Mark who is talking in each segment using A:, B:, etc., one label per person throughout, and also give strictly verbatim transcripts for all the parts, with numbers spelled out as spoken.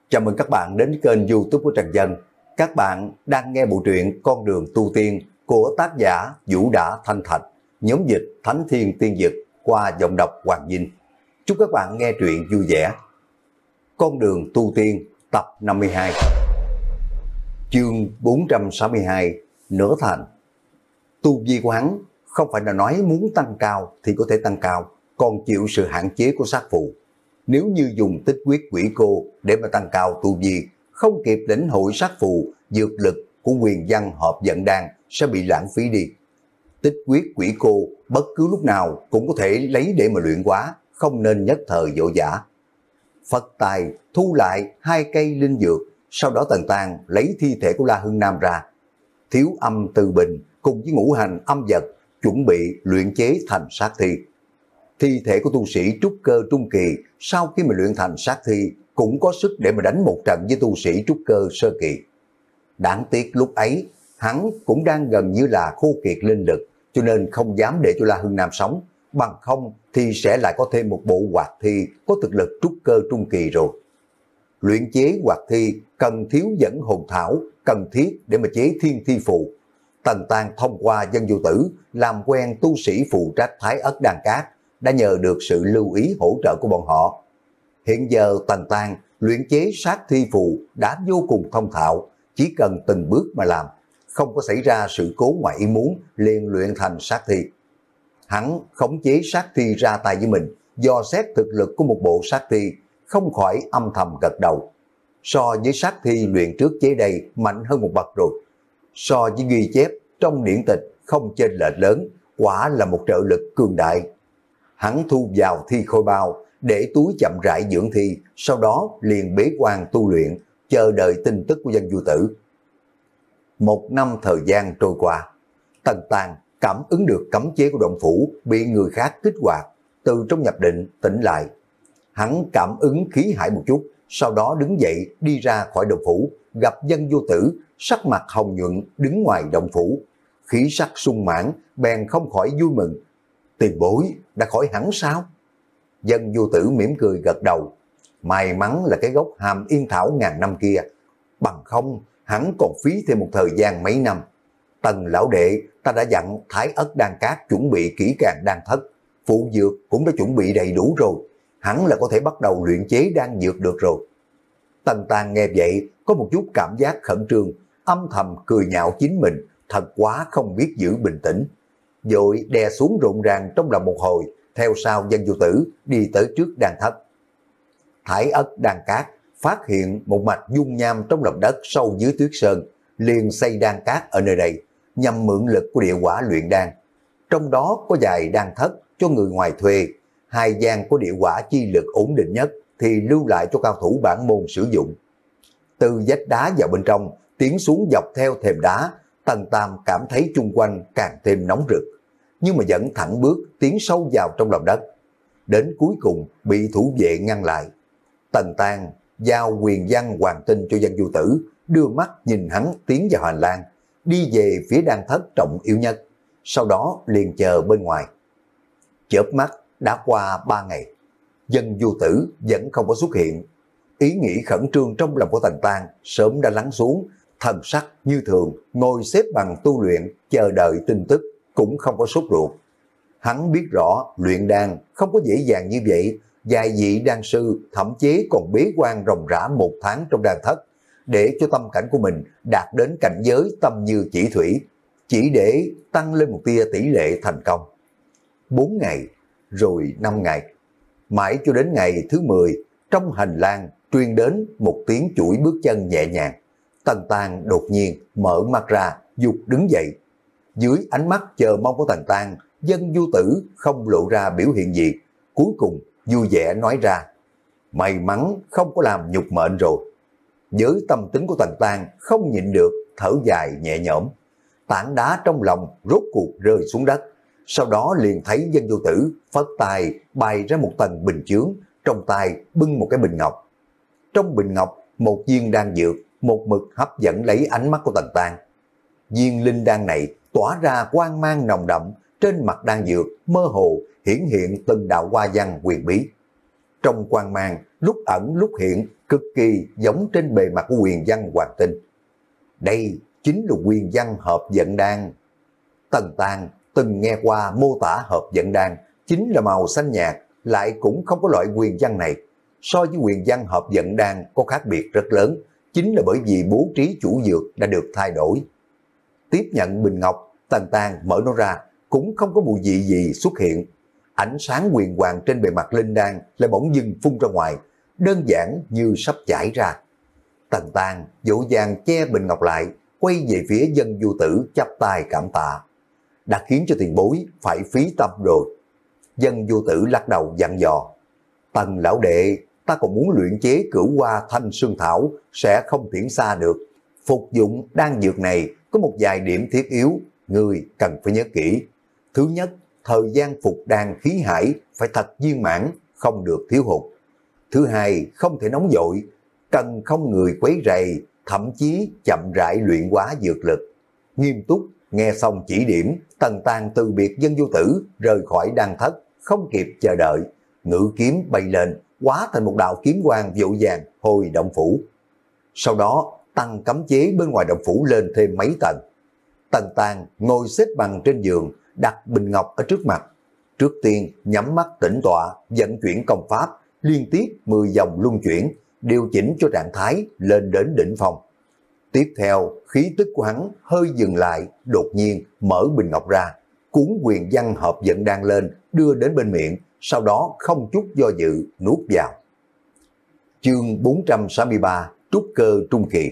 A: Chào mừng các bạn đến kênh YouTube của Trần Dân. Các bạn đang nghe bộ truyện Con đường tu tiên của tác giả Vũ Đã Thanh Thạch, nhóm dịch Thánh Thiên Tiên Dực qua giọng đọc Hoàng Vinh. Chúc các bạn nghe truyện vui vẻ. Con đường tu tiên tập năm mươi hai, chương bốn trăm sáu mươi hai, Nửa Thành. Tu vi của hắn không phải là nói muốn tăng cao thì có thể tăng cao, còn chịu sự hạn chế của sát phụ. Nếu như dùng tích huyết quỷ cô để mà tăng cao tu vi, không kịp lĩnh hội sát phù, dược lực của quyền văn hợp dẫn đan sẽ bị lãng phí đi. Tích huyết quỷ cô bất cứ lúc nào cũng có thể lấy để mà luyện hóa, không nên nhất thời vội vã. Phật tài thu lại hai cây linh dược, sau đó Tần Tàng lấy thi thể của La Hưng Nam ra. Thiếu âm từ bình cùng với ngũ hành âm vật chuẩn bị luyện chế thành sát thi. Thi thể của tu sĩ trúc cơ trung kỳ sau khi mà luyện thành sát thi cũng có sức để mà đánh một trận với tu sĩ trúc cơ sơ kỳ. Đáng tiếc lúc ấy hắn cũng đang gần như là khô kiệt linh lực, cho nên không dám để cho La Hưng Nam sống, bằng không thì sẽ lại có thêm một bộ hoạt thi có thực lực trúc cơ trung kỳ rồi. Luyện chế hoạt thi cần thiếu dẫn hồn thảo, cần thiết để mà chế thiên thi phù. Tần Tàng thông qua Dân Vô Tử làm quen tu sĩ phụ trách Thái Ất Đan Cát, đã nhờ được sự lưu ý hỗ trợ của bọn họ. Hiện giờ Tần Tàng luyện chế sát thi phù đã vô cùng thông thạo, chỉ cần từng bước mà làm, không có xảy ra sự cố ngoại ý muốn liền luyện thành sát thi. Hắn khống chế sát thi ra tay với mình, do xét thực lực của một bộ sát thi, không khỏi âm thầm gật đầu. So với sát thi luyện trước chế đây mạnh hơn một bậc rồi. So với ghi chép trong điển tịch không chênh lệch lớn, quả là một trợ lực cường đại. Hắn thu vào thi khôi bao, để túi chậm rãi dưỡng thi, sau đó liền bế quan tu luyện, chờ đợi tin tức của Dân Vô Tử. Một năm thời gian trôi qua, Tần Tàng cảm ứng được cấm chế của động phủ bị người khác kích hoạt, từ trong nhập định tỉnh lại. Hắn cảm ứng khí hải một chút, sau đó đứng dậy đi ra khỏi động phủ, gặp Dân Vô Tử, sắc mặt hồng nhuận đứng ngoài động phủ, khí sắc sung mãn, bèn không khỏi vui mừng. Tiền bối đã khỏi hẳn sao? Dân Vô Tử mỉm cười gật đầu. May mắn là cái gốc hàm yên thảo ngàn năm kia, bằng không hắn còn phí thêm một thời gian mấy năm. Tần lão đệ, ta đã dặn Thái Ất Đan Cát chuẩn bị kỹ càng đan thất, phụ dược cũng đã chuẩn bị đầy đủ rồi, hắn là có thể bắt đầu luyện chế đan dược được rồi. Tần Tàng nghe vậy có một chút cảm giác khẩn trương, âm thầm cười nhạo chính mình, thật quá không biết giữ bình tĩnh. Rồi đè xuống rộn ràng trong lòng một hồi, theo sau Dân Vô Tử đi tới trước đan thất. Thái Ất Đan Cát phát hiện một mạch dung nham trong lòng đất sâu dưới tuyết sơn, liền xây đan cát ở nơi đây, nhằm mượn lực của địa hỏa luyện đan. Trong đó có vài đan thất cho người ngoài thuê, hai gian có địa hỏa chi lực ổn định nhất thì lưu lại cho cao thủ bản môn sử dụng. Từ vách đá vào bên trong, tiến xuống dọc theo thềm đá, Tần Tam cảm thấy chung quanh càng thêm nóng rực, nhưng mà vẫn thẳng bước tiến sâu vào trong lòng đất. Đến cuối cùng bị thủ vệ ngăn lại. Tần Tàng giao quyền văn hoàng tinh cho Dân Vô Tử, đưa mắt nhìn hắn tiến vào hành lang, đi về phía đan thất trọng yếu nhất, sau đó liền chờ bên ngoài. Chớp mắt đã qua ba ngày, Dân Vô Tử vẫn không có xuất hiện. Ý nghĩ khẩn trương trong lòng của Tần Tàng sớm đã lắng xuống, thần sắc như thường ngồi xếp bằng tu luyện, chờ đợi tin tức, cũng không có sốt ruột. Hắn biết rõ luyện đan không có dễ dàng như vậy, vài vị đan sư thậm chí còn bế quan ròng rã một tháng trong đan thất, để cho tâm cảnh của mình đạt đến cảnh giới tâm như chỉ thủy, chỉ để tăng lên một tia tỷ lệ thành công. Bốn ngày, rồi năm ngày, mãi cho đến ngày thứ mười, trong hành lang truyền đến một tiếng chuỗi bước chân nhẹ nhàng. Tần Tàng đột nhiên mở mắt ra, dục đứng dậy. Dưới ánh mắt chờ mong của Tần Tàng, Dân Vô Tử không lộ ra biểu hiện gì, cuối cùng vui vẻ nói ra: may mắn không có làm nhục mệnh rồi. Với tâm tính của Tần Tàng không nhịn được, thở dài nhẹ nhõm. Tảng đá trong lòng rốt cuộc rơi xuống đất, sau đó liền thấy Dân Vô Tử phất tay bày ra một tầng bình chướng, trong tay bưng một cái bình ngọc. Trong bình ngọc một viên đan dược một mực hấp dẫn lấy ánh mắt của Tần Tàng. Viên linh đan này tỏa ra quang mang nồng đậm, trên mặt đan dược mơ hồ hiển hiện từng đạo hoa văn quyền bí. Trong quang mang lúc ẩn lúc hiện, cực cực kỳ giống trên bề mặt của huyền văn hoàng tinh. Đây chính là huyền văn hợp dẫn đan. Tần Tàng từng nghe qua mô tả hợp dẫn đan chính là màu xanh nhạt, lại cũng không có loại huyền văn này. So với huyền văn hợp dẫn đan có khác biệt rất lớn, chính là bởi vì bố trí chủ dược đã được thay đổi. Tiếp nhận bình ngọc, Tần Tàng mở nó ra, cũng không có mùi vị gì xuất hiện. Ánh sáng huyền hoàng trên bề mặt linh đan lại bỗng dưng phun ra ngoài, đơn giản như sắp chảy ra. Tần Tàng dỗ dàng che bình ngọc lại, quay về phía Dân Du Tử chắp tay cảm tạ. Đã khiến cho tiền bối phải phí tâm rồi. Dân Du Tử lắc đầu dặn dò. Tần lão đệ, ta còn muốn luyện chế cửu hoa thanh sương thảo, sẽ không tiễn xa được. Phục dụng đan dược này có một vài điểm thiết yếu, người cần phải nhớ kỹ. Thứ nhất, thời gian phục đan khí hải phải thật viên mãn, không được thiếu hụt. Thứ hai, không thể nóng vội, cần không người quấy rầy, thậm chí chậm rãi luyện hóa dược lực. Nghiêm túc, nghe xong chỉ điểm, Tần Tàng từ biệt Dân Du Tử, rời khỏi đan thất, không kịp chờ đợi. Ngự kiếm bay lên, hóa thành một đạo kiếm quang dỗ dàng hồi động phủ. Sau đó, tăng cấm chế bên ngoài động phủ lên thêm mấy tầng. Tần Tàng ngồi xếp bằng trên giường, đặt bình ngọc ở trước mặt. Trước tiên nhắm mắt tĩnh tọa, vận chuyển công pháp, liên tiếp mười vòng luân chuyển, điều chỉnh cho trạng thái lên đến đỉnh phong. Tiếp theo, khí tức của hắn hơi dừng lại, đột nhiên mở bình ngọc ra, cuốn huyền văn hợp dẫn đan lên, đưa đến bên miệng, sau đó không chút do dự nuốt vào. Chương bốn trăm sáu mươi ba, trúc cơ trung kỳ.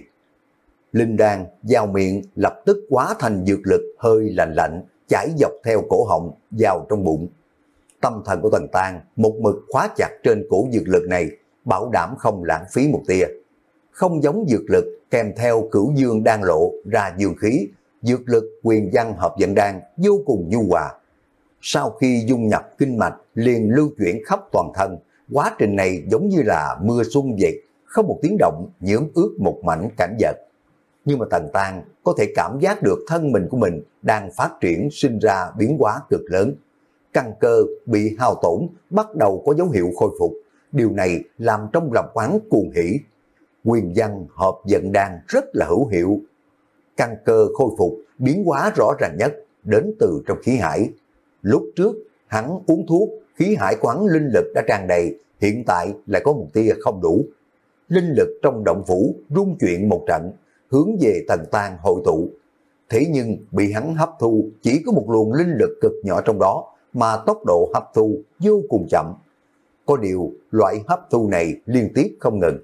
A: Linh đan vào miệng lập tức hóa thành dược lực hơi lạnh lạnh, chảy dọc theo cổ họng vào trong bụng. Tâm thần của Tần Tàng một mực khóa chặt trên cổ dược lực này, bảo đảm không lãng phí một tia. Không giống dược lực kèm theo cửu dương đan lộ ra dương khí, dược lực huyền văn hợp dẫn đan vô cùng nhu hòa. Sau khi dung nhập kinh mạch liền lưu chuyển khắp toàn thân, quá trình này giống như là mưa xuân vậy, không một tiếng động nhuốm ướt một mảnh cảnh vật. Nhưng mà Tần Tàng có thể cảm giác được thân mình của mình đang phát triển sinh ra biến hóa cực lớn. Căn cơ bị hao tổn bắt đầu có dấu hiệu khôi phục, điều này làm trong lòng quán cuồng hỉ. Huyền văn hợp dẫn đan rất là hữu hiệu. Căn cơ khôi phục biến hóa rõ ràng nhất đến từ trong khí hải. Lúc trước hắn uống thuốc, khí hải quán linh lực đã tràn đầy, hiện tại lại có một tia không đủ. Linh lực trong động phủ rung chuyển một trận, hướng về Tần Tàng hội tụ. Thế nhưng bị hắn hấp thu chỉ có một luồng linh lực cực nhỏ trong đó, mà tốc độ hấp thu vô cùng chậm. Có điều loại hấp thu này liên tiếp không ngừng.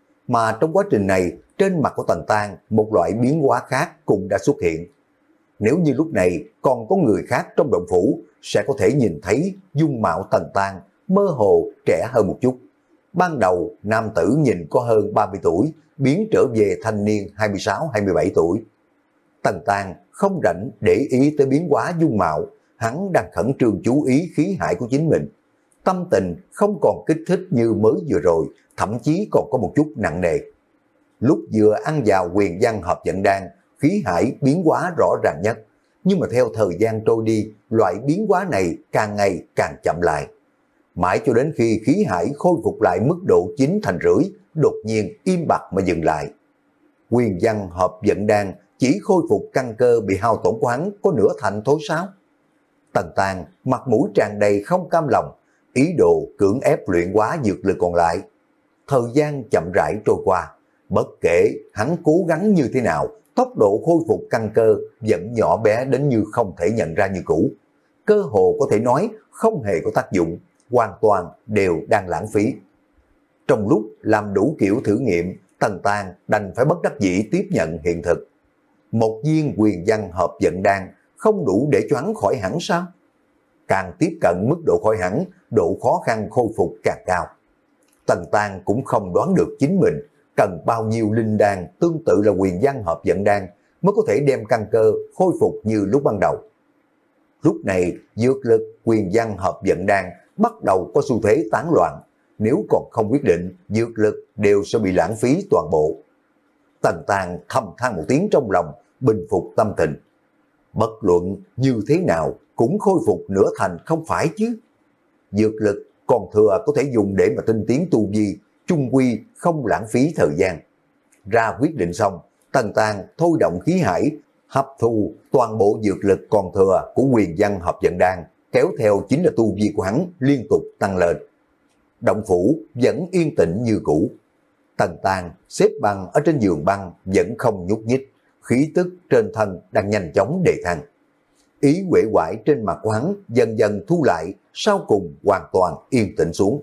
A: Mà trong quá trình này, trên mặt của Tần Tàng một loại biến hóa khác cũng đã xuất hiện. Nếu như lúc này còn có người khác trong động phủ, sẽ có thể nhìn thấy dung mạo Tần Tàng mơ hồ trẻ hơn một chút. Ban đầu nam tử nhìn có hơn ba mươi tuổi, biến trở về thanh niên hai mươi sáu hai mươi bảy tuổi. Tần Tàng không rảnh để ý tới biến hóa dung mạo, hắn đang khẩn trương chú ý khí hải của chính mình. Tâm tình không còn kích thích như mới vừa rồi, thậm chí còn có một chút nặng nề. Lúc vừa ăn vào huyền văn hợp dẫn đan, khí hải biến hóa rõ ràng nhất. Nhưng mà theo thời gian trôi đi, loại biến hóa này càng ngày càng chậm lại. Mãi cho đến khi khí hải khôi phục lại mức độ chín thành rưỡi, đột nhiên im bặt mà dừng lại. Huyền văn hợp dẫn đan chỉ khôi phục căn cơ bị hao tổn của hắn có nửa thành thôi sao? Tần Tàng mặt mũi tràn đầy không cam lòng, ý đồ cưỡng ép luyện hóa dược lực còn lại. Thời gian chậm rãi trôi qua, bất kể hắn cố gắng như thế nào, tốc độ khôi phục căn cơ vẫn nhỏ bé đến như không thể nhận ra như cũ. Cơ hồ có thể nói không hề có tác dụng, hoàn toàn đều đang lãng phí. Trong lúc làm đủ kiểu thử nghiệm, Tần Tàng đành phải bất đắc dĩ tiếp nhận hiện thực. Một viên huyền văn hợp dẫn đan không đủ để cho hắn khỏi hẳn sao? Càng tiếp cận mức độ khỏi hẳn, độ khó khăn khôi phục càng cao. Tần Tàng cũng không đoán được chính mình cần bao nhiêu linh đan tương tự là huyền văn hợp dẫn đan mới có thể đem căn cơ khôi phục như lúc ban đầu. Lúc này, dược lực huyền văn hợp dẫn đan bắt đầu có xu thế tán loạn. Nếu còn không quyết định, dược lực đều sẽ bị lãng phí toàn bộ. Tần Tàng thầm than một tiếng trong lòng, bình phục tâm tình. Bất luận như thế nào cũng khôi phục nửa thành không phải chứ. Dược lực còn thừa có thể dùng để mà tinh tiến tu vi, chung quy không lãng phí thời gian. Ra quyết định xong, Tần Tàng thôi động khí hải, hấp thu toàn bộ dược lực còn thừa của Huyền Văn Hợp Dẫn Đan, kéo theo chính là tu vi của hắn liên tục tăng lên. Động phủ vẫn yên tĩnh như cũ. Tần Tàng xếp bằng ở trên giường băng vẫn không nhúc nhích, khí tức trên thân đang nhanh chóng đề thăng. Ý uể oải trên mặt của hắn dần dần thu lại, sau cùng hoàn toàn yên tĩnh xuống.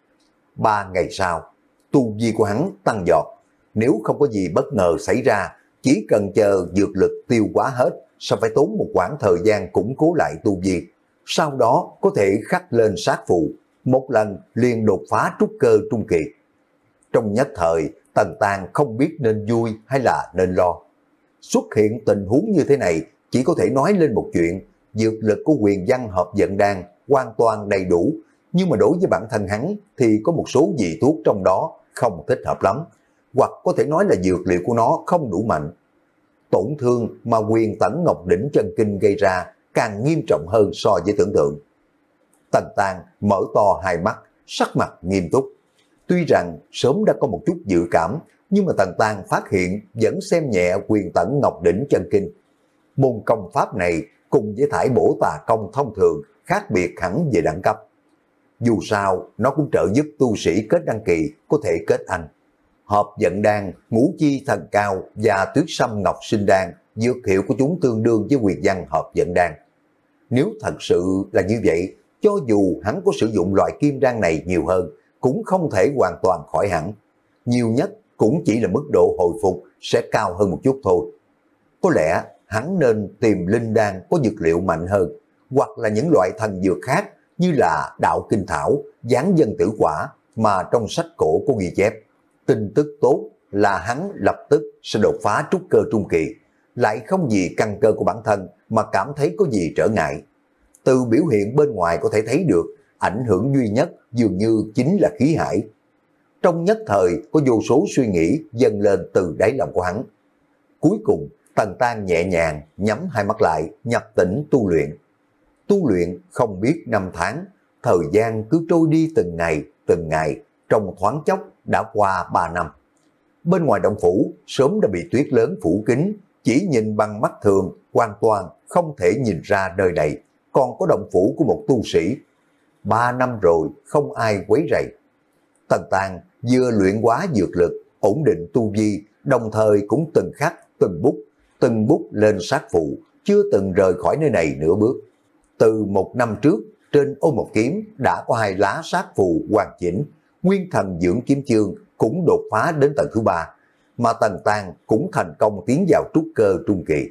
A: Ba ngày sau, tu vi của hắn tăng giọt. Nếu không có gì bất ngờ xảy ra, chỉ cần chờ dược lực tiêu hóa hết, sẽ phải tốn một quãng thời gian củng cố lại tu vi. Sau đó có thể khắc lên sát phù, một lần liền đột phá trúc cơ trung kỳ. Trong nhất thời, Tần Tàng không biết nên vui hay là nên lo. Xuất hiện tình huống như thế này, chỉ có thể nói lên một chuyện, dược lực của Huyền Văn Hợp Dẫn Đan hoàn toàn đầy đủ, nhưng mà đối với bản thân hắn thì có một số vị thuốc trong đó không thích hợp lắm, hoặc có thể nói là dược liệu của nó không đủ mạnh. Tổn thương mà Huyền Tẩn Ngọc Đỉnh Chân Kinh gây ra càng nghiêm trọng hơn so với tưởng tượng. Tần Tàng mở to hai mắt, sắc mặt nghiêm túc. Tuy rằng sớm đã có một chút dự cảm, nhưng mà Tần Tàng phát hiện vẫn xem nhẹ Huyền Tẩn Ngọc Đỉnh Chân Kinh. Môn công pháp này cùng với thải bổ tà công thông thường khác biệt hẳn về đẳng cấp. Dù sao, nó cũng trợ giúp tu sĩ kết đăng kỳ có thể kết anh. Hợp Dẫn Đan, Ngũ Chi Thần Cao và Tuyết Sâm Ngọc Sinh Đan, dược hiệu của chúng tương đương với Huyền Văn Hợp Dẫn Đan. Nếu thật sự là như vậy, cho dù hắn có sử dụng loại kim đan này nhiều hơn, cũng không thể hoàn toàn khỏi hẳn. Nhiều nhất cũng chỉ là mức độ hồi phục sẽ cao hơn một chút thôi. Có lẽ hắn nên tìm linh đan có dược liệu mạnh hơn, hoặc là những loại thần dược khác như là đạo kinh thảo, giáng dân tử quả mà trong sách cổ có ghi chép. Tin tức tốt là hắn lập tức sẽ đột phá trúc cơ trung kỳ, lại không vì căn cơ của bản thân mà cảm thấy có gì trở ngại. Từ biểu hiện bên ngoài có thể thấy được, ảnh hưởng duy nhất dường như chính là khí hải. Trong nhất thời có vô số suy nghĩ dâng lên từ đáy lòng của hắn. Cuối cùng Tần Tàng nhẹ nhàng nhắm hai mắt lại, nhập tĩnh tu luyện. Tu luyện không biết năm tháng, thời gian cứ trôi đi từng ngày, từng ngày, trong thoáng chốc đã qua ba năm. Bên ngoài động phủ sớm đã bị tuyết lớn phủ kín, chỉ nhìn bằng mắt thường hoàn toàn không thể nhìn ra nơi này còn có động phủ của một tu sĩ. Ba năm rồi không ai quấy rầy. Tần Tàng vừa luyện hóa dược lực, ổn định tu vi, đồng thời cũng từng khắc, từng bút, từng bút lên sát phù, chưa từng rời khỏi nơi này nửa bước. Từ một năm trước, trên ô một kiếm đã có hai lá sát phù hoàn chỉnh, nguyên thần dưỡng kiếm chương cũng đột phá đến tầng thứ ba, mà Tần Tàng cũng thành công tiến vào trúc cơ trung kỳ.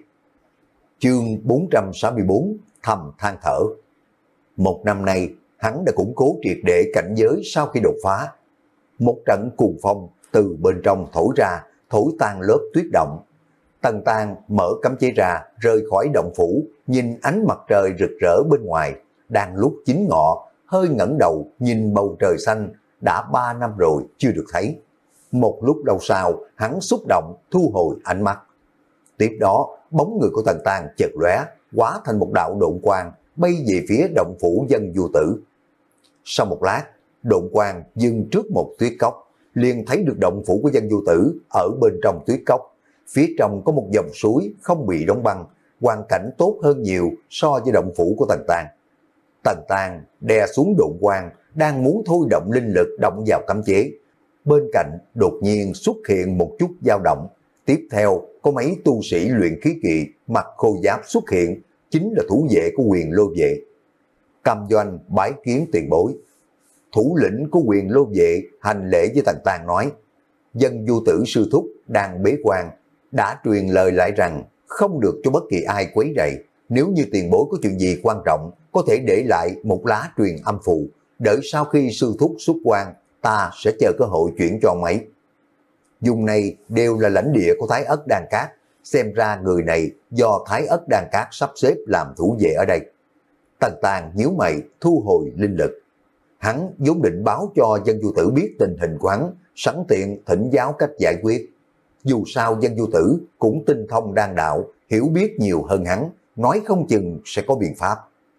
A: Chương bốn trăm sáu mươi bốn, thầm than thở. Một năm nay, hắn đã củng cố triệt để cảnh giới sau khi đột phá. Một trận cuồng phong từ bên trong thổi ra, thổi tan lớp tuyết động. Tần Tàng mở cấm chế ra, rời khỏi động phủ, nhìn ánh mặt trời rực rỡ bên ngoài. Đang lúc chính ngọ, hơi ngẩng đầu nhìn bầu trời xanh, đã ba năm rồi chưa được thấy. Một lúc lâu sau, hắn xúc động thu hồi ánh mắt. Tiếp đó, bóng người của Tần Tàng chợt lóe, hóa thành một đạo độn quang, bay về phía động phủ Dân Du Tử. Sau một lát, độn quang dừng trước một tuyết cốc, liền thấy được động phủ của Dân Du Tử ở bên trong tuyết cốc. Phía trong có một dòng suối không bị đóng băng, hoàn cảnh tốt hơn nhiều so với động phủ của Tần Tàng. Tần Tàng đè xuống độn quang, đang muốn thôi động linh lực động vào cấm chế. Bên cạnh đột nhiên xuất hiện một chút dao động. Tiếp theo có mấy tu sĩ luyện khí kỳ mặc khôi giáp xuất hiện, chính là thủ vệ của Huyền Lô vệ. Cầm Doanh bái kiến tiền bối. Thủ lĩnh của Huyền Lô vệ hành lễ với Tần Tàng nói: Dân Du Tử sư thúc đang bế quan, đã truyền lời lại rằng không được cho bất kỳ ai quấy rầy. Nếu như tiền bối có chuyện gì quan trọng, có thể để lại một lá truyền âm phù, đợi sau khi sư thúc xuất quan, ta sẽ chờ cơ hội chuyển cho ông ấy. Dùng này đều là lãnh địa của Thái Ất Đan Cát, xem ra người này do Thái Ất Đan Cát sắp xếp làm thủ vệ ở đây. Tần Tàng nhíu mày thu hồi linh lực. Hắn vốn định báo cho Dân Du Tử biết tình hình của hắn, sẵn tiện thỉnh giáo cách giải quyết. Dù sao Dân Du Tử cũng tinh thông đan đạo, hiểu biết nhiều hơn hắn, nói không chừng sẽ có biện pháp.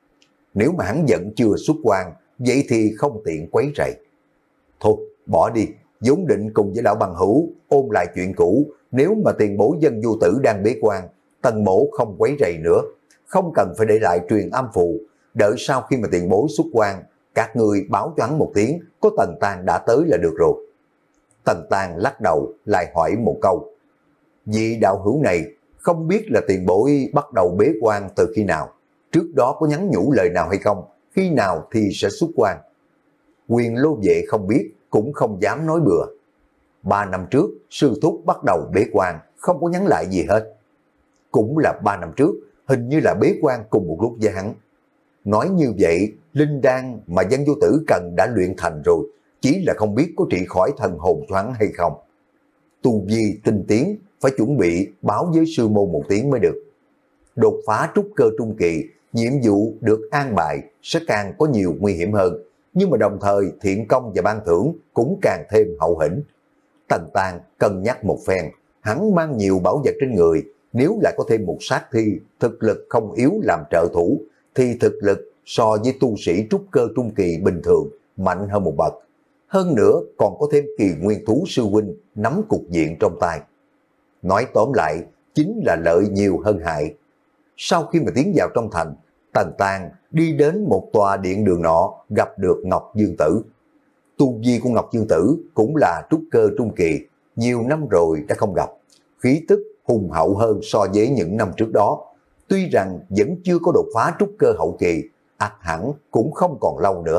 A: Nếu mà hắn vẫn chưa xuất quan, vậy thì không tiện quấy rầy. Thôi, bỏ đi, vốn định cùng với lão bằng hữu ôn lại chuyện cũ, nếu mà tiền bối Dân Du Tử đang bế quan, Tần Mỗ không quấy rầy nữa, không cần phải để lại truyền âm phù, đợi sau khi mà tiền bối xuất quan, các người báo cho hắn một tiếng, có Tần Tang đã tới là được rồi. Tần Tang lắc đầu lại hỏi một câu, vị đạo hữu này không biết là tiền bối bắt đầu bế quan từ khi nào, trước đó có nhắn nhủ lời nào hay không, khi nào thì sẽ xuất quan. Quyền Lô Vệ không biết, cũng không dám nói bừa. Ba năm trước, sư thúc bắt đầu bế quan, không có nhắn lại gì hết. Cũng là ba năm trước, hình như là bế quan cùng một lúc với hắn. Nói như vậy, linh đan mà Dân Vô Tử cần đã luyện thành rồi, chỉ là không biết có trị khỏi thần hồn thoáng hay không. Tu vi tinh tiến, phải chuẩn bị báo với sư môn một tiếng mới được. Đột phá trúc cơ trung kỳ, nhiệm vụ được an bài sẽ càng có nhiều nguy hiểm hơn, nhưng mà đồng thời thiện công và ban thưởng cũng càng thêm hậu hĩnh. Tần Tang cân nhắc một phen, hắn mang nhiều bảo vật trên người, nếu lại có thêm một sát thi, thực lực không yếu làm trợ thủ, thì thực lực so với tu sĩ trúc cơ trung kỳ bình thường mạnh hơn một bậc. Hơn nữa còn có thêm Kỳ Nguyên Thú sư huynh nắm cục diện trong tay. Nói tóm lại, chính là lợi nhiều hơn hại. Sau khi mà tiến vào trong thành, Tần Tang đi đến một tòa điện đường nọ, gặp được Ngọc Dương Tử. Tu vi của Ngọc Dương Tử cũng là trúc cơ trung kỳ, nhiều năm rồi đã không gặp. Khí tức hùng hậu hơn so với những năm trước đó. Tuy rằng vẫn chưa có đột phá trúc cơ hậu kỳ, ắt hẳn cũng không còn lâu nữa.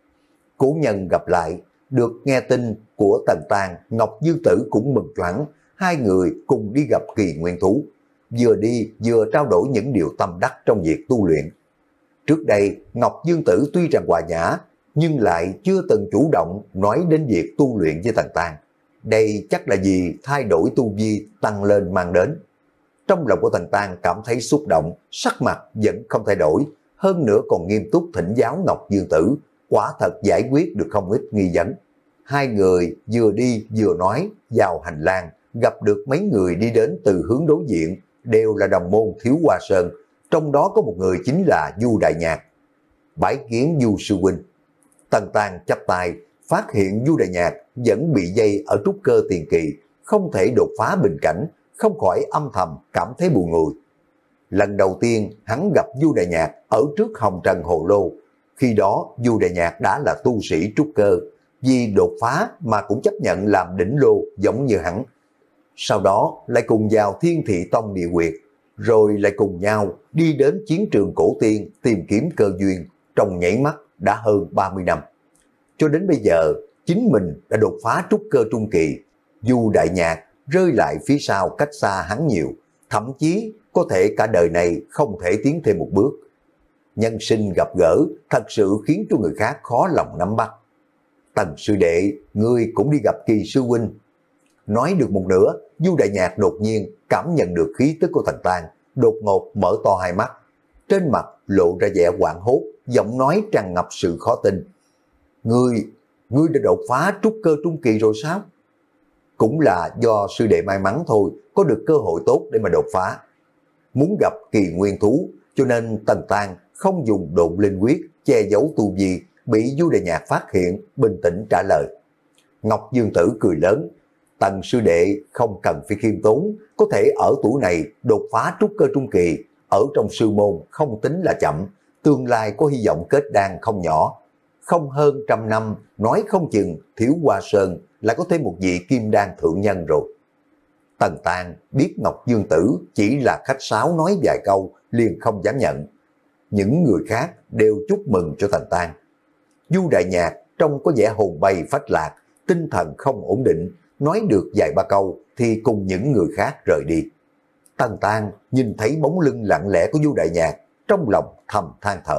A: Cố nhân gặp lại, được nghe tin của Tần Tang, Ngọc Dương Tử cũng mừng choáng, hai người cùng đi gặp Kỳ Nguyên Thú. Vừa đi vừa trao đổi những điều tâm đắc trong việc tu luyện. Trước đây, Ngọc Dương Tử tuy rằng hòa nhã, nhưng lại chưa từng chủ động nói đến việc tu luyện với Tần Tang. Đây chắc là vì thay đổi tu vi tăng lên mang đến. Trong lòng của Tần Tang cảm thấy xúc động, sắc mặt vẫn không thay đổi, hơn nữa còn nghiêm túc thỉnh giáo Ngọc Dương Tử, quả thật giải quyết được không ít nghi vấn. Hai người vừa đi vừa nói, vào hành lang, gặp được mấy người đi đến từ hướng đối diện, đều là đồng môn Thiếu Hoa Sơn, trong đó có một người chính là Du Đại Nhạc. Bái kiến Du sư huynh. Tần Tang chắp tay, phát hiện Du Đại Nhạc vẫn bị dây ở trúc cơ tiền kỳ, không thể đột phá bình cảnh, không khỏi âm thầm cảm thấy buồn ngùi. Lần đầu tiên hắn gặp Du Đại Nhạc ở trước Hồng Trần Hồ Lô, khi đó Du Đại Nhạc đã là tu sĩ trúc cơ, vì đột phá mà cũng chấp nhận làm đỉnh lô giống như hắn. Sau đó lại cùng vào Thiên Thị Tông địa quyệt, rồi lại cùng nhau đi đến chiến trường cổ tiên tìm kiếm cơ duyên, trong nhảy mắt đã hơn ba mươi năm. Cho đến bây giờ, chính mình đã đột phá trúc cơ trung kỳ, Du Đại Nhạc rơi lại phía sau cách xa hắn nhiều, thậm chí có thể cả đời này không thể tiến thêm một bước. Nhân sinh gặp gỡ thật sự khiến cho người khác khó lòng nắm bắt. Tần sư đệ, ngươi cũng đi gặp Kỳ sư huynh. Nói được một nửa, Du Đại Nhạc đột nhiên cảm nhận được khí tức của Tần Tang, đột ngột mở to hai mắt. Trên mặt lộ ra vẻ hoảng hốt, giọng nói tràn ngập sự khó tin. Ngươi, ngươi đã đột phá trúc cơ trung kỳ rồi sao? Cũng là do sư đệ may mắn thôi, có được cơ hội tốt để mà đột phá. Muốn gặp Kỳ Nguyên Thú, cho nên Tần Tang không dùng độn linh quyết che giấu tu vi, bị Du Đại Nhạc phát hiện, bình tĩnh trả lời. Ngọc Dương Tử cười lớn, Tần sư đệ không cần phải khiêm tốn, có thể ở tuổi này đột phá trúc cơ trung kỳ, ở trong sư môn không tính là chậm, tương lai có hy vọng kết đan không nhỏ. Không hơn trăm năm, nói không chừng Thiếu Hoa Sơn lại có thêm một vị kim đan thượng nhân rồi. Tần Tang biết Ngọc Dương Tử chỉ là khách sáo nói vài câu, liền không dám nhận. Những người khác đều chúc mừng cho Tần Tang. Du Đại Nhạc trông có vẻ hồn bay phách lạc, tinh thần không ổn định, nói được vài ba câu thì cùng những người khác rời đi. Tần Tang nhìn thấy bóng lưng lặng lẽ của Du Đại Nhạc, trong lòng thầm than thở.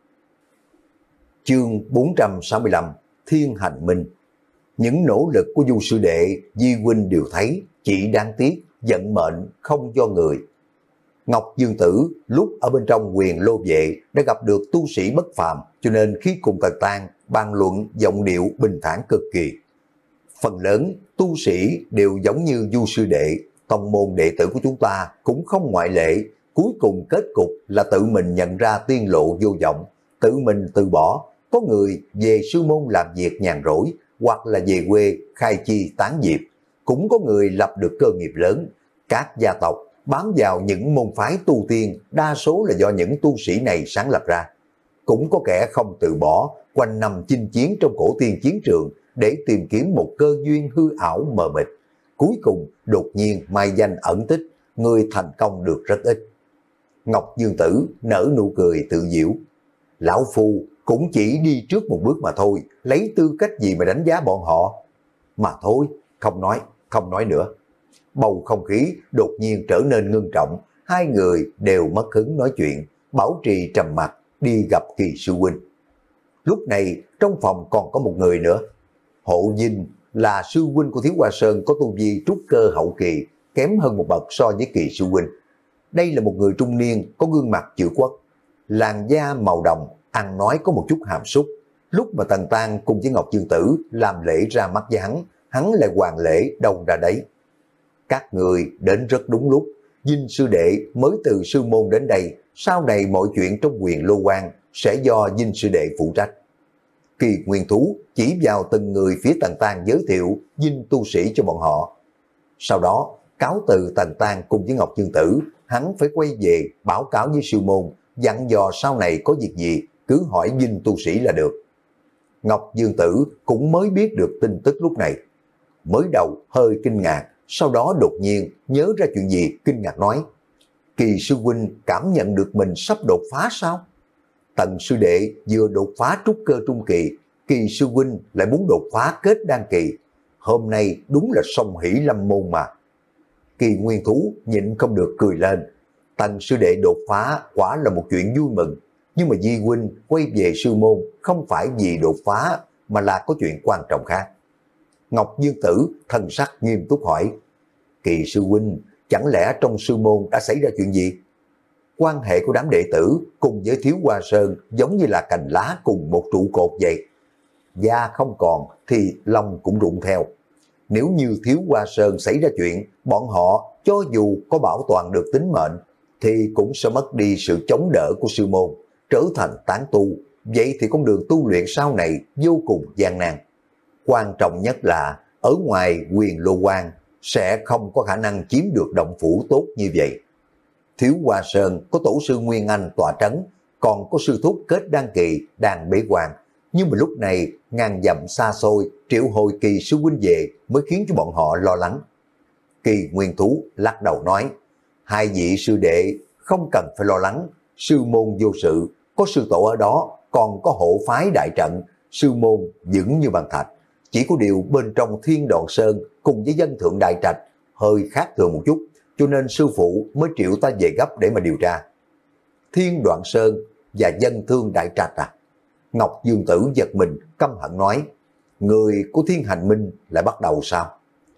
A: Chương bốn trăm sáu mươi lăm, Thiên Hành Minh. Những nỗ lực của Du sư đệ, Di huynh đều thấy, chỉ đáng tiếc, vận mệnh không do người. Ngọc Dương Tử lúc ở bên trong Quyền Lô Vệ đã gặp được tu sĩ bất phàm, cho nên khi cùng Tần Tang bàn luận giọng điệu bình thản cực kỳ. Phần lớn tu sĩ đều giống như Du sư đệ, tông môn đệ tử của chúng ta cũng không ngoại lệ, cuối cùng kết cục là tự mình nhận ra tiên lộ vô vọng, tự mình từ bỏ. Có người về sư môn làm việc nhàn rỗi, hoặc là về quê khai chi tán diệp. Cũng có người lập được cơ nghiệp lớn. Các gia tộc bám vào những môn phái tu tiên đa số là do những tu sĩ này sáng lập ra. Cũng có kẻ không từ bỏ, quanh năm chinh chiến trong cổ tiên chiến trường để tìm kiếm một cơ duyên hư ảo mờ mịt. Cuối cùng đột nhiên mai danh ẩn tích, người thành công được rất ít. Ngọc Dương Tử nở nụ cười tự giễu. Lão Phu cũng chỉ đi trước một bước mà thôi, lấy tư cách gì mà đánh giá bọn họ. Mà thôi, không nói, không nói nữa. Bầu không khí đột nhiên trở nên ngưng trọng, hai người đều mất hứng nói chuyện, bảo trì trầm mặc đi gặp Kỳ sư huynh. Lúc này trong phòng còn có một người nữa. Hộ Dinh là sư huynh của Thiếu Hoa Sơn, có tu vi trúc cơ hậu kỳ, kém hơn một bậc so với Kỳ sư huynh. Đây là một người trung niên có gương mặt chữ quốc, làn da màu đồng, ăn nói có một chút hàm súc. Lúc mà Tần Tang cùng với Ngọc Dương Tử làm lễ ra mắt với hắn, hắn lại hoàn lễ đâu ra đấy. Các người đến rất đúng lúc, Dinh sư đệ mới từ sư môn đến đây, sau này mọi chuyện trong Huyền Lô Quan sẽ do Dinh sư đệ phụ trách. Kỳ Nguyên Thú chỉ vào từng người phía Tần Tang giới thiệu Dinh tu sĩ cho bọn họ. Sau đó cáo từ Tần Tang cùng với Ngọc Dương Tử, hắn phải quay về báo cáo với sư môn, dặn dò sau này có việc gì cứ hỏi Dinh tu sĩ là được. Ngọc Dương Tử cũng mới biết được tin tức lúc này. Mới đầu hơi kinh ngạc, sau đó đột nhiên nhớ ra chuyện gì, kinh ngạc nói: Kỳ sư huynh cảm nhận được mình sắp đột phá sao? Tần sư đệ vừa đột phá trúc cơ trung kỳ, Kỳ sư huynh lại muốn đột phá kết đan kỳ. Hôm nay đúng là song hỷ lâm môn mà. Kỳ Nguyên Thú nhịn không được cười lên. Tần sư đệ đột phá quả là một chuyện vui mừng, nhưng mà Di huynh quay về sư môn không phải vì đột phá mà là có chuyện quan trọng khác. Ngọc Dương Tử thần sắc nghiêm túc hỏi: Kỳ sư huynh, chẳng lẽ trong sư môn đã xảy ra chuyện gì? Quan hệ của đám đệ tử cùng với Thiếu Hoa Sơn giống như là cành lá cùng một trụ cột vậy. Da không còn thì lòng cũng rụng theo. Nếu như Thiếu Hoa Sơn xảy ra chuyện, bọn họ cho dù có bảo toàn được tính mệnh thì cũng sẽ mất đi sự chống đỡ của sư môn, trở thành tán tu. Vậy thì con đường tu luyện sau này vô cùng gian nan. Quan trọng nhất là ở ngoài Huyền Lô Quan sẽ không có khả năng chiếm được động phủ tốt như vậy. Thiếu Hoa Sơn có tổ sư Nguyên Anh tọa trấn, còn có sư thúc kết đan kỳ đang bế quan. Nhưng mà lúc này ngàn dặm xa xôi triệu hồi Kỳ sư huynh về mới khiến cho bọn họ lo lắng. Kỳ Nguyên Thú lắc đầu nói: Hai vị sư đệ không cần phải lo lắng, sư môn vô sự, có sư tổ ở đó, còn có hộ phái đại trận, sư môn vững như bàn thạch. Chỉ có điều bên trong Thiên Đoạn Sơn cùng với dân thượng đại trạch hơi khác thường một chút, cho nên sư phụ mới triệu ta về gấp để mà điều tra. Thiên Đoạn Sơn và dân thương đại trạch à? Ngọc Dương Tử giật mình căm hận nói: Người của Thiên Hành Minh lại bắt đầu sao?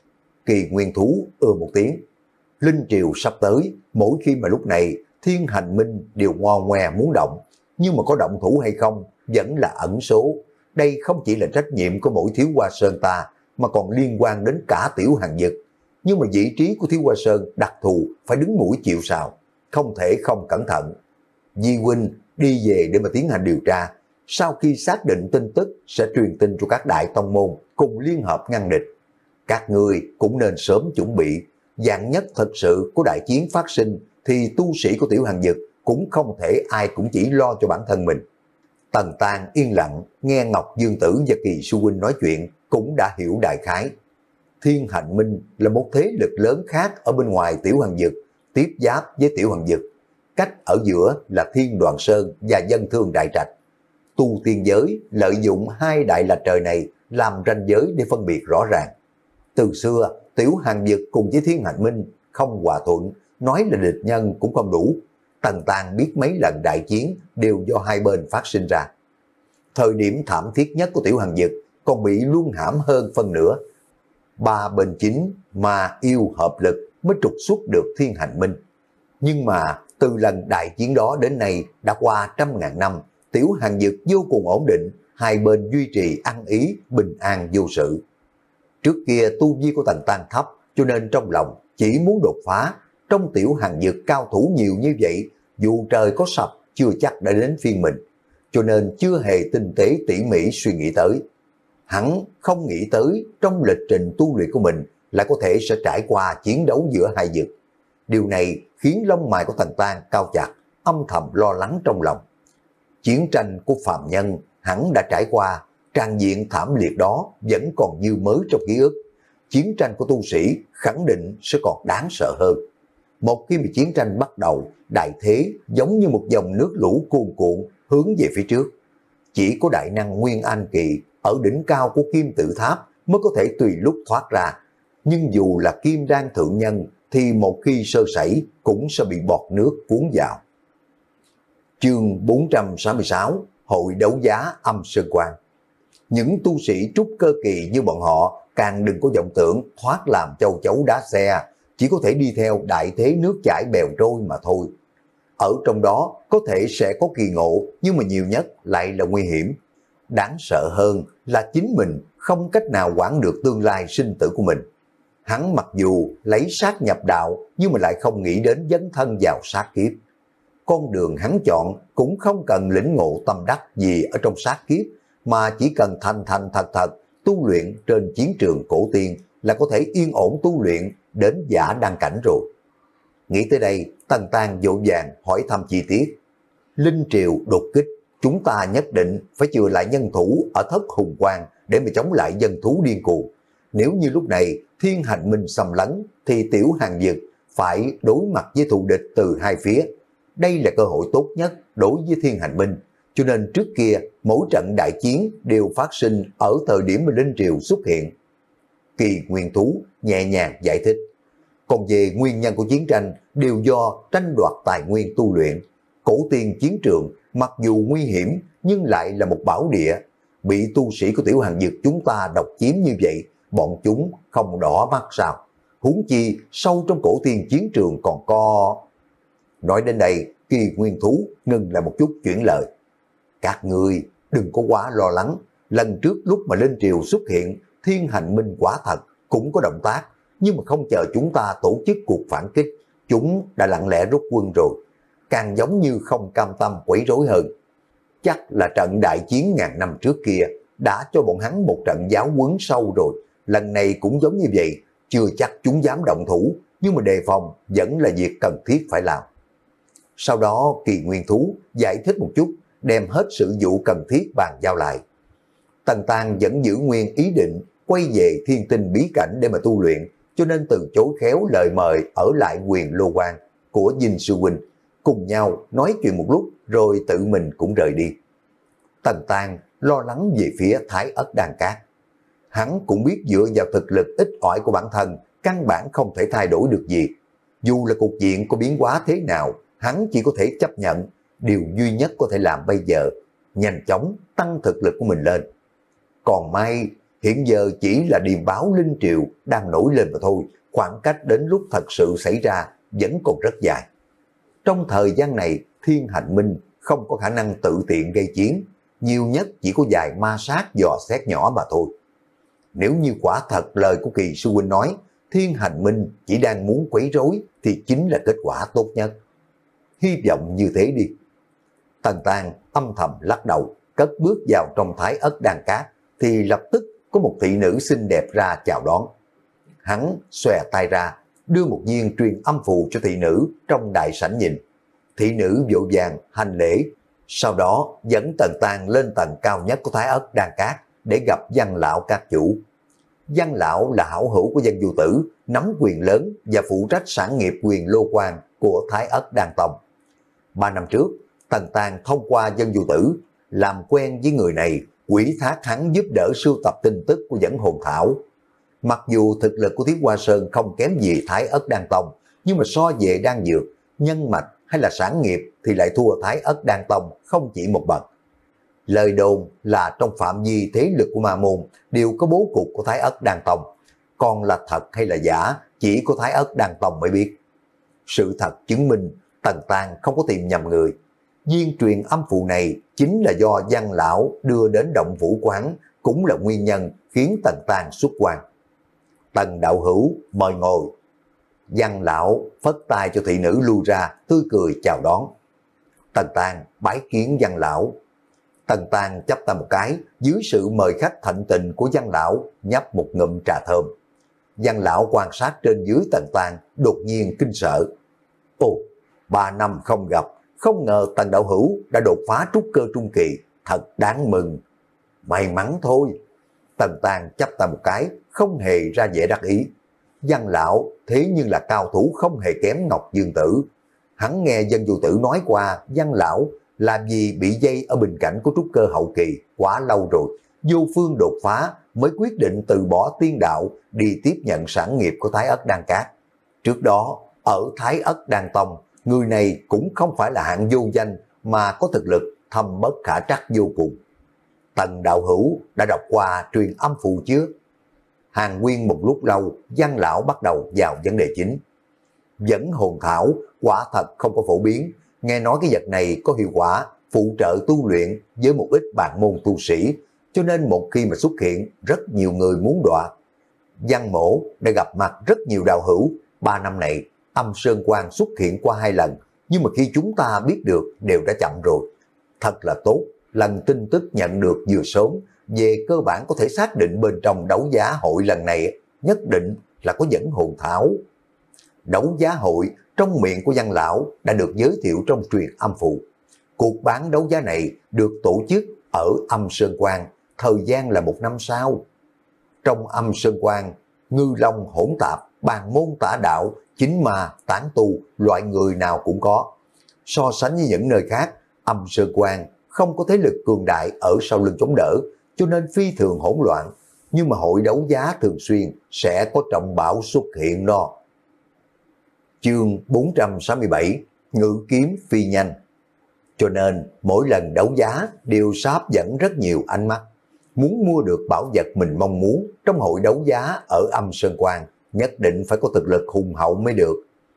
A: Kỳ Nguyên Thú ưa một tiếng. Linh triều sắp tới, mỗi khi mà lúc này Thiên Hành Minh đều ngo ngoe muốn động, nhưng mà có động thủ hay không vẫn là ẩn số. Đây không chỉ là trách nhiệm của mỗi Thiếu Hoa Sơn ta, mà còn liên quan đến cả Tiểu Hàn Dực. Nhưng mà vị trí của Thiếu Hoa Sơn đặc thù, phải đứng mũi chịu sào, không thể không cẩn thận. Di huynh đi về để mà tiến hành điều tra, sau khi xác định tin tức sẽ truyền tin cho các đại tông môn cùng liên hợp ngăn địch. Các người cũng nên sớm chuẩn bị, vạn nhất thật sự có đại chiến phát sinh thì tu sĩ của Tiểu Hàn Dực cũng không thể ai cũng chỉ lo cho bản thân mình. Tần Tang yên lặng nghe Ngọc Dương Tử và Kỳ sư huynh nói chuyện cũng đã hiểu đại khái. Thiên Hành Minh là một thế lực lớn khác ở bên ngoài Tiểu Hàn Dực, tiếp giáp với Tiểu Hàn Dực. Cách ở giữa là Thiên Đoạn Sơn và dân thương đại trạch. Tu tiên giới lợi dụng hai đại lạch trời này làm ranh giới để phân biệt rõ ràng. Từ xưa, Tiểu Hàn Dực cùng với Thiên Hành Minh không hòa thuận, nói là địch nhân cũng không đủ. Tần Tang biết mấy lần đại chiến đều do hai bên phát sinh ra. Thời điểm thảm thiết nhất của Tiểu Hàn Dực còn bị luân hãm hơn phân nửa. Ba bên chính mà yêu hợp lực mới trục xuất được Thiên Hành Minh. Nhưng mà từ lần đại chiến đó đến nay đã qua trăm ngàn năm, Tiểu Hàn Dực vô cùng ổn định, hai bên duy trì ăn ý, bình an vô sự. Trước kia tu vi của Tần Tang thấp, cho nên trong lòng chỉ muốn đột phá. Trong Tiểu Hàn Dực cao thủ nhiều như vậy, dù trời có sập chưa chắc đã đến phiên mình, cho nên chưa hề tinh tế tỉ mỉ suy nghĩ tới. Hắn không nghĩ tới trong lịch trình tu luyện của mình lại có thể sẽ trải qua chiến đấu giữa hai vực. Điều này khiến lông mày của Tần Tang cau chặt, âm thầm lo lắng trong lòng. Chiến tranh của phàm nhân hắn đã trải qua, tràn diện thảm liệt đó vẫn còn như mới trong ký ức. Chiến tranh của tu sĩ khẳng định sẽ còn đáng sợ hơn. Một khi mà chiến tranh bắt đầu, đại thế giống như một dòng nước lũ cuồn cuộn hướng về phía trước. Chỉ có đại năng Nguyên Anh Kỳ ở đỉnh cao của Kim Tự Tháp mới có thể tùy lúc thoát ra. Nhưng dù là Kim Đan thượng nhân thì một khi sơ sẩy cũng sẽ bị bọt nước cuốn vào. Chương bốn trăm sáu mươi sáu, Hội đấu giá Âm Sơn Quan. Những tu sĩ trúc cơ kỳ như bọn họ càng đừng có vọng tưởng thoát làm châu chấu đá xe, chỉ có thể đi theo đại thế nước chảy bèo trôi mà thôi. Ở trong đó có thể sẽ có kỳ ngộ, nhưng mà nhiều nhất lại là nguy hiểm. Đáng sợ hơn là chính mình không cách nào quản được tương lai sinh tử của mình. Hắn mặc dù lấy sát nhập đạo, nhưng mà lại không nghĩ đến dấn thân vào sát kiếp. Con đường hắn chọn cũng không cần lĩnh ngộ tâm đắc gì ở trong sát kiếp, mà chỉ cần thành thành thật thật tu luyện trên chiến trường cổ tiên là có thể yên ổn tu luyện đến giả đăng cảnh rồi. Nghĩ tới đây, Tần Tang vội vàng hỏi thăm chi tiết. Linh triều đột kích, chúng ta nhất định phải chừa lại nhân thủ ở Thất Hùng Quan để mà chống lại dân thú điên cuồng. Nếu như lúc này thiên hành minh xâm lấn thì tiểu hàng vực phải đối mặt với thù địch từ hai phía. Đây là cơ hội tốt nhất đối với thiên hành minh, cho nên trước kia mỗi trận đại chiến đều phát sinh ở thời điểm mà Linh triều xuất hiện. Kỳ Nguyên Thú nhẹ nhàng giải thích. Còn về nguyên nhân của chiến tranh đều do tranh đoạt tài nguyên tu luyện. Cổ tiên chiến trường mặc dù nguy hiểm nhưng lại là một bảo địa. Bị tu sĩ của tiểu hàng vực chúng ta độc chiếm như vậy, bọn chúng không đỏ mắt sao? Huống chi sâu trong cổ tiên chiến trường còn có... Nói đến đây, Kỳ Nguyên Thú ngừng lại một chút chuyển lời. Các ngươi đừng có quá lo lắng. Lần trước lúc mà Linh triều xuất hiện, thiên hành minh quả thật cũng có động tác, nhưng mà không chờ chúng ta tổ chức cuộc phản kích, chúng đã lặng lẽ rút quân rồi. Càng giống như không cam tâm quấy rối hơn. Chắc là trận đại chiến ngàn năm trước kia đã cho bọn hắn một trận giáo huấn sâu rồi. Lần này cũng giống như vậy, chưa chắc chúng dám động thủ, nhưng mà đề phòng vẫn là việc cần thiết phải làm. Sau đó Kỳ Nguyên Thú giải thích một chút, đem hết sự vụ cần thiết bàn giao lại. Tần Tang vẫn giữ nguyên ý định quay về thiên tinh bí cảnh để mà tu luyện, cho nên từ chối khéo lời mời ở lại Quyền Lô Quan của Dinh Sư Huynh, cùng nhau nói chuyện một lúc rồi tự mình cũng rời đi. Tần Tang lo lắng về phía Thái Ất Đan Cát. Hắn cũng biết dựa vào thực lực ít ỏi của bản thân, căn bản không thể thay đổi được gì. Dù là cục diện có biến hóa thế nào, hắn chỉ có thể chấp nhận. Điều duy nhất có thể làm bây giờ, nhanh chóng tăng thực lực của mình lên. Còn may, hiện giờ chỉ là điềm báo Linh triều đang nổi lên mà thôi, khoảng cách đến lúc thật sự xảy ra vẫn còn rất dài. Trong thời gian này, thiên hành minh không có khả năng tự tiện gây chiến, nhiều nhất chỉ có vài ma sát dò xét nhỏ mà thôi. Nếu như quả thật lời của Kỳ Sư Huynh nói, thiên hành minh chỉ đang muốn quấy rối thì chính là kết quả tốt nhất. Hy vọng như thế đi. Tần Tang âm thầm lắc đầu, cất bước vào trong Thái Ất Đan Cát, thì lập tức có một thị nữ xinh đẹp ra chào đón. Hắn xòe tay ra, đưa một viên truyền âm phù cho thị nữ trong đại sảnh nhìn. Thị nữ vội vàng hành lễ, sau đó dẫn Tần Tang lên tầng cao nhất của Thái Ất Đan Cát để gặp Văn Lão các chủ. Văn Lão là hảo hữu của Văn Du Tử, nắm quyền lớn và phụ trách sản nghiệp Quyền Lô Quan của Thái Ất Đan Tông. Ba năm trước, Tần Tang thông qua Văn Du Tử làm quen với người này, ủy thác hắn giúp đỡ sưu tập tin tức của Dẫn Hồn Thảo. Mặc dù thực lực của Thiết Hoa Sơn không kém gì Thái Ất Đan Tông, nhưng mà so về đan dược, nhân mạch hay là sản nghiệp thì lại thua Thái Ất Đan Tông không chỉ một bậc. Lời đồn là trong phạm vi thế lực của ma môn đều có bố cục của Thái Ất Đan Tông, còn là thật hay là giả chỉ có Thái Ất Đan Tông mới biết. Sự thật chứng minh Tần Tang không có tìm nhầm người. Viên truyền âm phù này chính là do Văn Lão đưa đến động phủ quán, cũng là nguyên nhân khiến Tần Tang xuất quan. Tần đạo hữu mời ngồi. Văn Lão phất tay cho thị nữ lui ra, tươi cười chào đón. Tần Tang bái kiến Văn Lão. Tần Tang chắp tay một cái, dưới sự mời khách thạnh tình của Văn lão, nhấp một ngụm trà thơm. Văn lão quan sát trên dưới Tần Tang, đột nhiên kinh sợ. Ồ, ba năm không gặp, không ngờ Tần đạo hữu đã đột phá trúc cơ trung kỳ, thật đáng mừng. May mắn thôi. Tần Tang chắp tay một cái, không hề ra vẻ đắc ý. Văn lão thế nhưng là cao thủ không hề kém Ngọc Dương Tử. Hắn nghe Dân Vô Tử nói qua, Văn lão làm gì bị dây ở bình cảnh của trúc cơ hậu kỳ quá lâu rồi, vô phương đột phá mới quyết định từ bỏ tiên đạo đi tiếp nhận sản nghiệp của Thái Ất Đan Cát. Trước đó, ở Thái Ất Đan Tông, người này cũng không phải là hạng vô danh mà có thực lực thâm bất khả trắc vô cùng. Tần đạo hữu đã đọc qua truyền âm phù chưa? Hàng Nguyên một lúc lâu, Văn lão bắt đầu vào vấn đề chính. Dẫn hồn thảo quả thật không có phổ biến, nghe nói cái vật này có hiệu quả phụ trợ tu luyện với một ít bạn môn tu sĩ, cho nên một khi mà xuất hiện rất nhiều người muốn đoạt. Văn mổ đã gặp mặt rất nhiều đạo hữu, ba năm này âm sơn quang xuất hiện qua hai lần, nhưng mà khi chúng ta biết được đều đã chậm rồi. Thật là tốt, lần tin tức nhận được vừa sớm, về cơ bản có thể xác định bên trong đấu giá hội lần này nhất định là có dẫn hồn thảo. Đấu giá hội trong miệng của Văn lão đã được giới thiệu trong truyền âm phù. Cuộc bán đấu giá này được tổ chức ở âm Sơn Quang, thời gian là một năm sau. Trong âm Sơn Quang, ngư long hỗn tạp, bàn môn tả đạo, chính ma, tán tu, loại người nào cũng có. So sánh với những nơi khác, âm Sơn Quang không có thế lực cường đại ở sau lưng chống đỡ, cho nên phi thường hỗn loạn. Nhưng mà hội đấu giá thường xuyên sẽ có trọng bảo xuất hiện đó. Chương bốn trăm sáu mươi bảy, Ngự kiếm phi nhanh. Cho nên mỗi lần đấu giá đều sáp dẫn rất nhiều ánh mắt. Muốn mua được bảo vật mình mong muốn trong hội đấu giá ở âm Sơn Quang, nhất định phải có thực lực hùng hậu mới được.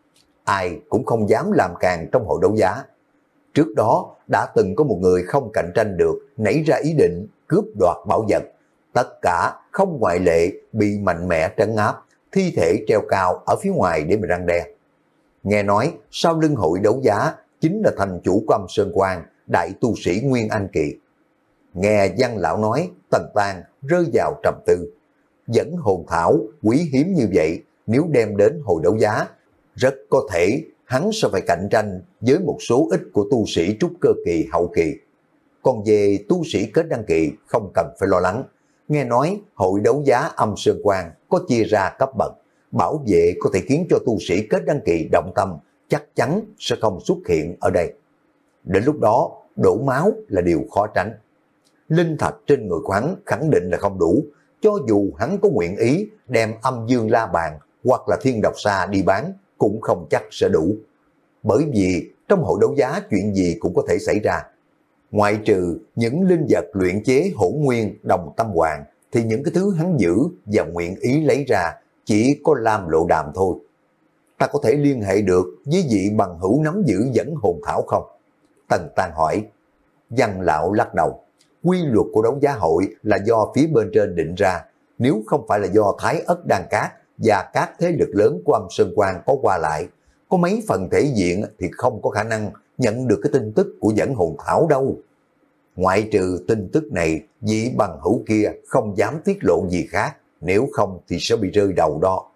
A: Ai cũng không dám làm càng trong hội đấu giá. Trước đó đã từng có một người không cạnh tranh được, nảy ra ý định cướp đoạt bảo vật. Tất cả không ngoại lệ bị mạnh mẽ trấn áp, thi thể treo cao ở phía ngoài để mà răng đe. Nghe nói sau lưng hội đấu giá chính là thành chủ của âm Sơn Quang, đại tu sĩ Nguyên Anh Kỳ. Nghe Văn lão nói, Tần Tang rơi vào trầm tư. Dẫn hồn thảo quý hiếm như vậy, nếu đem đến hội đấu giá, rất có thể hắn sẽ phải cạnh tranh với một số ít của tu sĩ trúc cơ kỳ hậu kỳ. Còn về tu sĩ kết đăng kỳ không cần phải lo lắng. Nghe nói hội đấu giá âm Sơn Quang có chia ra cấp bậc, bảo vệ có thể khiến cho tu sĩ kết đăng kỳ động tâm, chắc chắn sẽ không xuất hiện ở đây. Đến lúc đó, đổ máu là điều khó tránh. Linh thạch trên người của hắn khẳng định là không đủ, cho dù hắn có nguyện ý đem âm dương la bàn hoặc là thiên độc xa đi bán, cũng không chắc sẽ đủ. Bởi vì trong hội đấu giá chuyện gì cũng có thể xảy ra. Ngoại trừ những linh vật luyện chế hỗn nguyên đồng tâm hoàng, thì những cái thứ hắn giữ và nguyện ý lấy ra chỉ có Lam Lộ Đàm thôi. Ta có thể liên hệ được với vị bằng hữu nắm giữ dẫn hồn thảo không? Tần Tang hỏi. Văn lão lắc đầu. Quy luật của đấu giá hội là do phía bên trên định ra. Nếu không phải là do Thái Ất Đan Cát và các thế lực lớn của âm Sơn Quang có qua lại, có mấy phần thể diện thì không có khả năng nhận được cái tin tức của dẫn hồn thảo đâu. Ngoại trừ tin tức này, vị bằng hữu kia không dám tiết lộ gì khác, nếu không thì sẽ bị rơi đầu đó.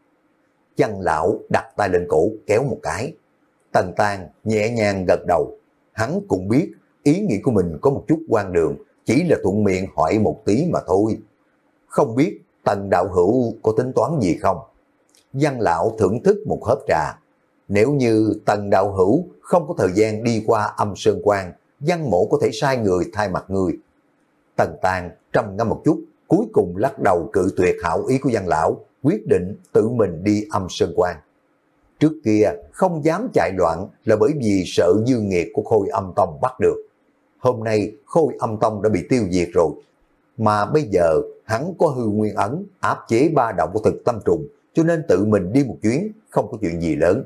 A: Văn lão đặt tay lên cổ kéo một cái. Tần Tang nhẹ nhàng gật đầu. Hắn cũng biết ý nghĩ của mình có một chút quan đường, chỉ là thuận miệng hỏi một tí mà thôi. Không biết Tần đạo hữu có tính toán gì không? Văn lão thưởng thức một hớp trà. Nếu như Tần đạo hữu không có thời gian đi qua âm Sơn Quang, Văn mổ có thể sai người thay mặt người. Tần Tang trầm ngâm một chút, cuối cùng lắc đầu cự tuyệt hảo ý của Văn lão, quyết định tự mình đi âm Sơn Quang. Trước kia không dám chạy loạn là bởi vì sợ dư nghiệt của Khôi Âm Tông bắt được. Hôm nay Khôi Âm Tông đã bị tiêu diệt rồi, mà bây giờ hắn có hư nguyên ấn áp chế ba động của thực tâm trùng, cho nên tự mình đi một chuyến không có chuyện gì lớn.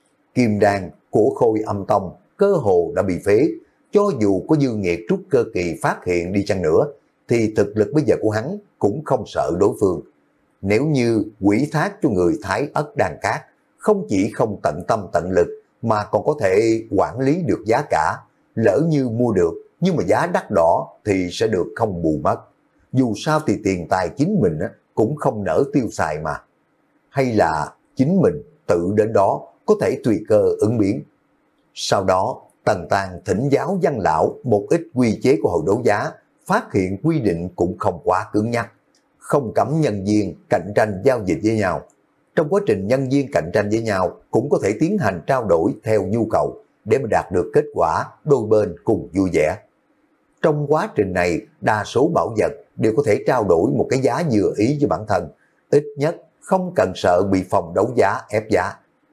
A: Kim đan của Khôi Âm Tông cơ hồ đã bị phế, cho dù có dư nghiệt trúc cơ kỳ phát hiện đi chăng nữa, thì thực lực bây giờ của hắn cũng không sợ đối phương. Nếu như quỷ thác cho người Thái Ất Đan Cát, không chỉ không tận tâm tận lực, mà còn có thể quản lý được giá cả, lỡ như mua được, nhưng mà giá đắt đỏ thì sẽ được không bù mất. Dù sao thì tiền tài chính mình cũng không nỡ tiêu xài mà. Hay là chính mình tự đến đó có thể tùy cơ ứng biến. Sau đó, Tần Tàng thỉnh giáo văn lão một ít quy chế của hội đấu giá, phát hiện quy định cũng không quá cứng nhắc, không cấm nhân viên cạnh tranh giao dịch với nhau. Trong quá trình nhân viên cạnh tranh với nhau cũng có thể tiến hành trao đổi theo nhu cầu để mà đạt được kết quả đôi bên cùng vui vẻ. Trong quá trình này, đa số bảo vật đều có thể trao đổi một cái giá vừa ý với bản thân, ít nhất không cần sợ bị phòng đấu giá ép giá.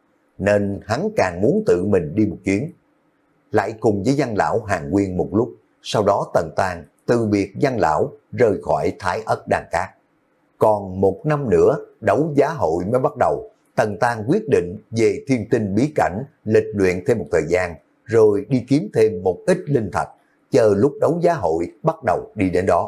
A: Nên hắn càng muốn tự mình đi một chuyến. Lại cùng với văn lão Hàn Nguyên một lúc, sau đó Tần Tàng từ biệt văn lão rời khỏi Thái Ất Đan Cát. Còn một năm nữa, đấu giá hội mới bắt đầu. Tần Tàng quyết định về Thiên Tinh bí cảnh, lịch luyện thêm một thời gian, rồi đi kiếm thêm một ít linh thạch, chờ lúc đấu giá hội bắt đầu đi đến đó.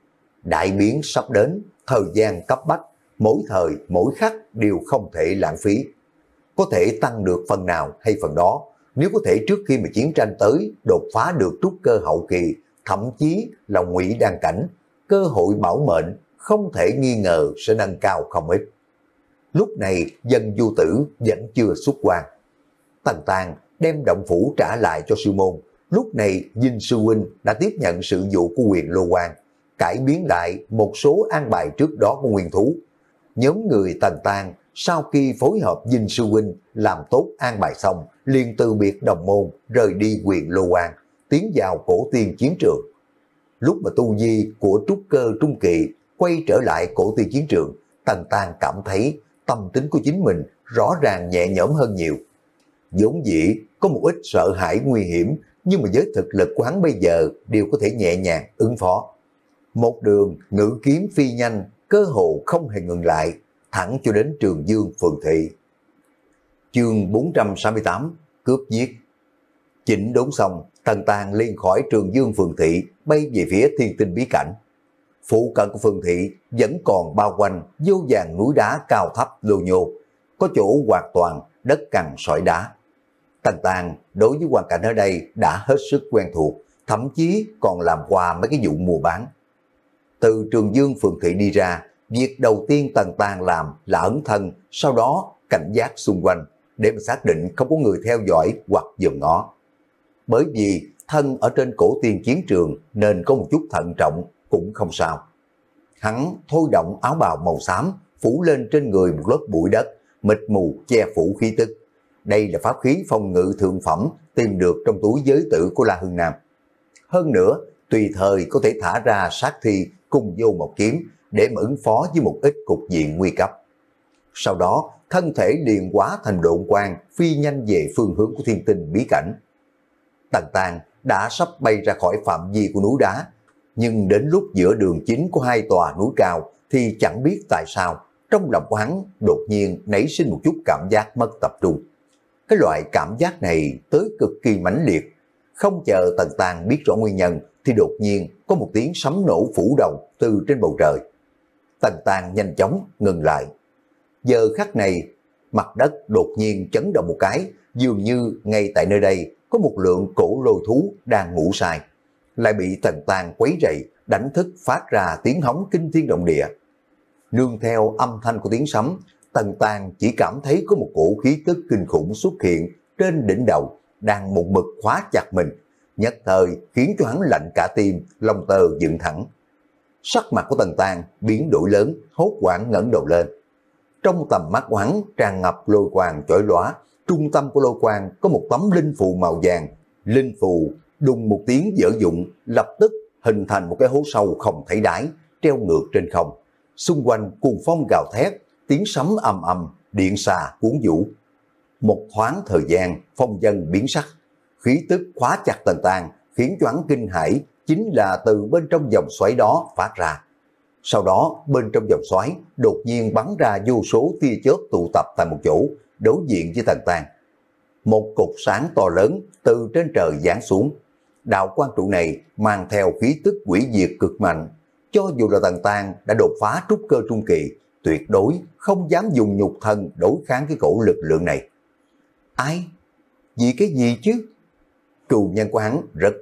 A: Đại biến sắp đến, thời gian cấp bách, mỗi thời mỗi khắc đều không thể lãng phí. Có thể tăng được phần nào hay phần đó, nếu có thể trước khi mà chiến tranh tới đột phá được trúc cơ hậu kỳ, thậm chí là ngụy đan cảnh, cơ hội bảo mệnh không thể nghi ngờ sẽ nâng cao không ít. Lúc này Dân Du Tử vẫn chưa xuất quan. Tần Tàng đem động phủ trả lại cho sư môn. Lúc này Dinh Sư Huynh đã tiếp nhận sự vụ của Quyền Lô Quan, cải biến lại một số an bài trước đó của nguyên thú. Nhóm người Tần Tàng sau khi phối hợp Dinh Sư Huynh làm tốt an bài xong, liền từ biệt đồng môn rời đi Quyền Lô Quan, tiến vào cổ tiên chiến trường. Lúc mà tu vi của trúc cơ trung kỳ quay trở lại cổ tiên chiến trường, Tần Tàng cảm thấy tâm tính của chính mình rõ ràng nhẹ nhõm hơn nhiều. Vốn dĩ có một ít sợ hãi nguy hiểm, nhưng mà với thực lực của hắn bây giờ đều có thể nhẹ nhàng ứng phó. Một đường ngự kiếm phi nhanh, cơ hồ không hề ngừng lại, thẳng cho đến Trường Dương phường thị. Chương bốn trăm sáu mươi tám, cướp giết. Chỉnh đốn xong, Tần Tàng liền khỏi Trường Dương phường thị, bay về phía Thiên Tinh bí cảnh. Phụ cận của phường thị vẫn còn bao quanh vô vàn núi đá cao thấp lô nhô, có chỗ hoàn toàn đất cằn sỏi đá. Tần Tàng đối với hoàn cảnh ở đây đã hết sức quen thuộc, thậm chí còn làm qua mấy cái vụ mua bán. Từ Trường Dương phường thị đi ra, việc đầu tiên Tần Tàng làm là ẩn thân, sau đó cảnh giác xung quanh để mà xác định không có người theo dõi hoặc dòm ngó. Bởi vì thân ở trên cổ tiên chiến trường nên có một chút thận trọng cũng không sao. Hắn thôi động áo bào màu xám phủ lên trên người một lớp bụi đất, mịt mù che phủ khí tức. Đây là pháp khí phòng ngự thượng phẩm tìm được trong túi giới tử của La Hưng Nam. Hơn nữa, tùy thời có thể thả ra sát thi cùng vô một kiếm để mà ứng phó với một ít cục diện nguy cấp. Sau đó, thân thể liền hóa thành độn quang phi nhanh về phương hướng của Thiên Tinh bí cảnh. Tần Tàng đã sắp bay ra khỏi phạm vi của núi đá, nhưng đến lúc giữa đường chính của hai tòa núi cao thì chẳng biết tại sao trong lòng của hắn đột nhiên nảy sinh một chút cảm giác mất tập trung. Cái loại cảm giác này tới cực kỳ mãnh liệt, không chờ Tần Tàng biết rõ nguyên nhân thì đột nhiên có một tiếng sấm nổ phủ đầu từ trên bầu trời. Tần Tàng nhanh chóng ngừng lại. Giờ khắc này, mặt đất đột nhiên chấn động một cái, dường như ngay tại nơi đây có một lượng cổ lôi thú đang ngủ say, lại bị Tần Tàng quấy rầy, đánh thức phát ra tiếng hống kinh thiên động địa. Nương theo âm thanh của tiếng sấm, Tần Tàng chỉ cảm thấy có một cổ khí tức kinh khủng xuất hiện trên đỉnh đầu, đang một mực khóa chặt mình, nhất thời khiến cho hắn lạnh cả tim, lông tơ dựng thẳng. Sắc mặt của Tần Tàng biến đổi lớn, hốt hoảng ngẩng đầu lên. Trong tầm mắt của hắn tràn ngập lôi quang chói lóa, trung tâm của lôi quang có một tấm linh phù màu vàng. Linh phù đùng một tiếng dở dụng, lập tức hình thành một cái hố sâu không thấy đáy, treo ngược trên không. Xung quanh cuồng phong gào thét, tiếng sấm ầm ầm, điện xà cuốn vũ. Một thoáng thời gian, phong dân biến sắc, khí tức khóa chặt Tần Tàng, khiến cho hắn kinh hãi chính là từ bên trong vòng xoáy đó phát ra. Sau đó, bên trong vòng xoáy đột nhiên bắn ra vô số tia chớp tụ tập tại một chỗ, đối diện với Tần Tàng. Một cột sáng to lớn từ trên trời giáng xuống. Đạo quang trụ này mang theo khí tức quỷ diệt cực mạnh. Cho dù là Tần Tàng đã đột phá trúc cơ trung kỳ, tuyệt đối không dám dùng nhục thân đối kháng cái cổ lực lượng này. Ai? Vì cái gì chứ? Cừu nhân của hắn rất ít,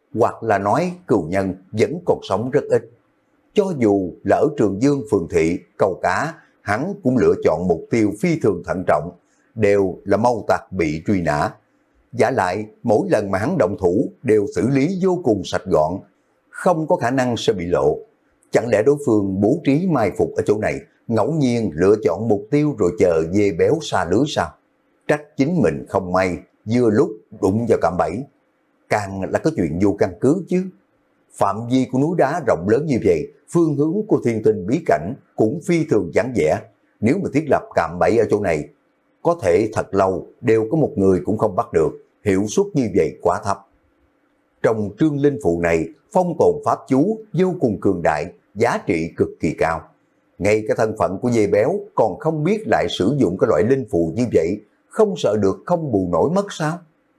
A: hoặc là nói cừu nhân vẫn còn sống rất ít. Cho dù là ở Trường Dương phường thị câu cá, hắn cũng lựa chọn mục tiêu phi thường thận trọng, đều là mâu tặc bị truy nã. Giả lại, mỗi lần mà hắn động thủ đều xử lý vô cùng sạch gọn, không có khả năng sẽ bị lộ. Chẳng lẽ đối phương bố trí mai phục ở chỗ này, ngẫu nhiên lựa chọn mục tiêu rồi chờ dê béo xa lưới sao? Trách chính mình không may, vừa lúc đụng vào cạm bẫy. Càng là có chuyện vô căn cứ chứ. Phạm vi của núi đá rộng lớn như vậy, phương hướng của thiên tinh bí cảnh cũng phi thường vắng vẻ. Nếu mà thiết lập cạm bẫy ở chỗ này, có thể thật lâu đều có một người cũng không bắt được, hiệu suất như vậy quá thấp. Trong trương linh phụ này, phong tồn pháp chú vô cùng cường đại, giá trị cực kỳ cao. Ngay cái thân phận của dê béo còn không biết lại sử dụng cái loại linh phù như vậy, không sợ được không bù nổi mất sao?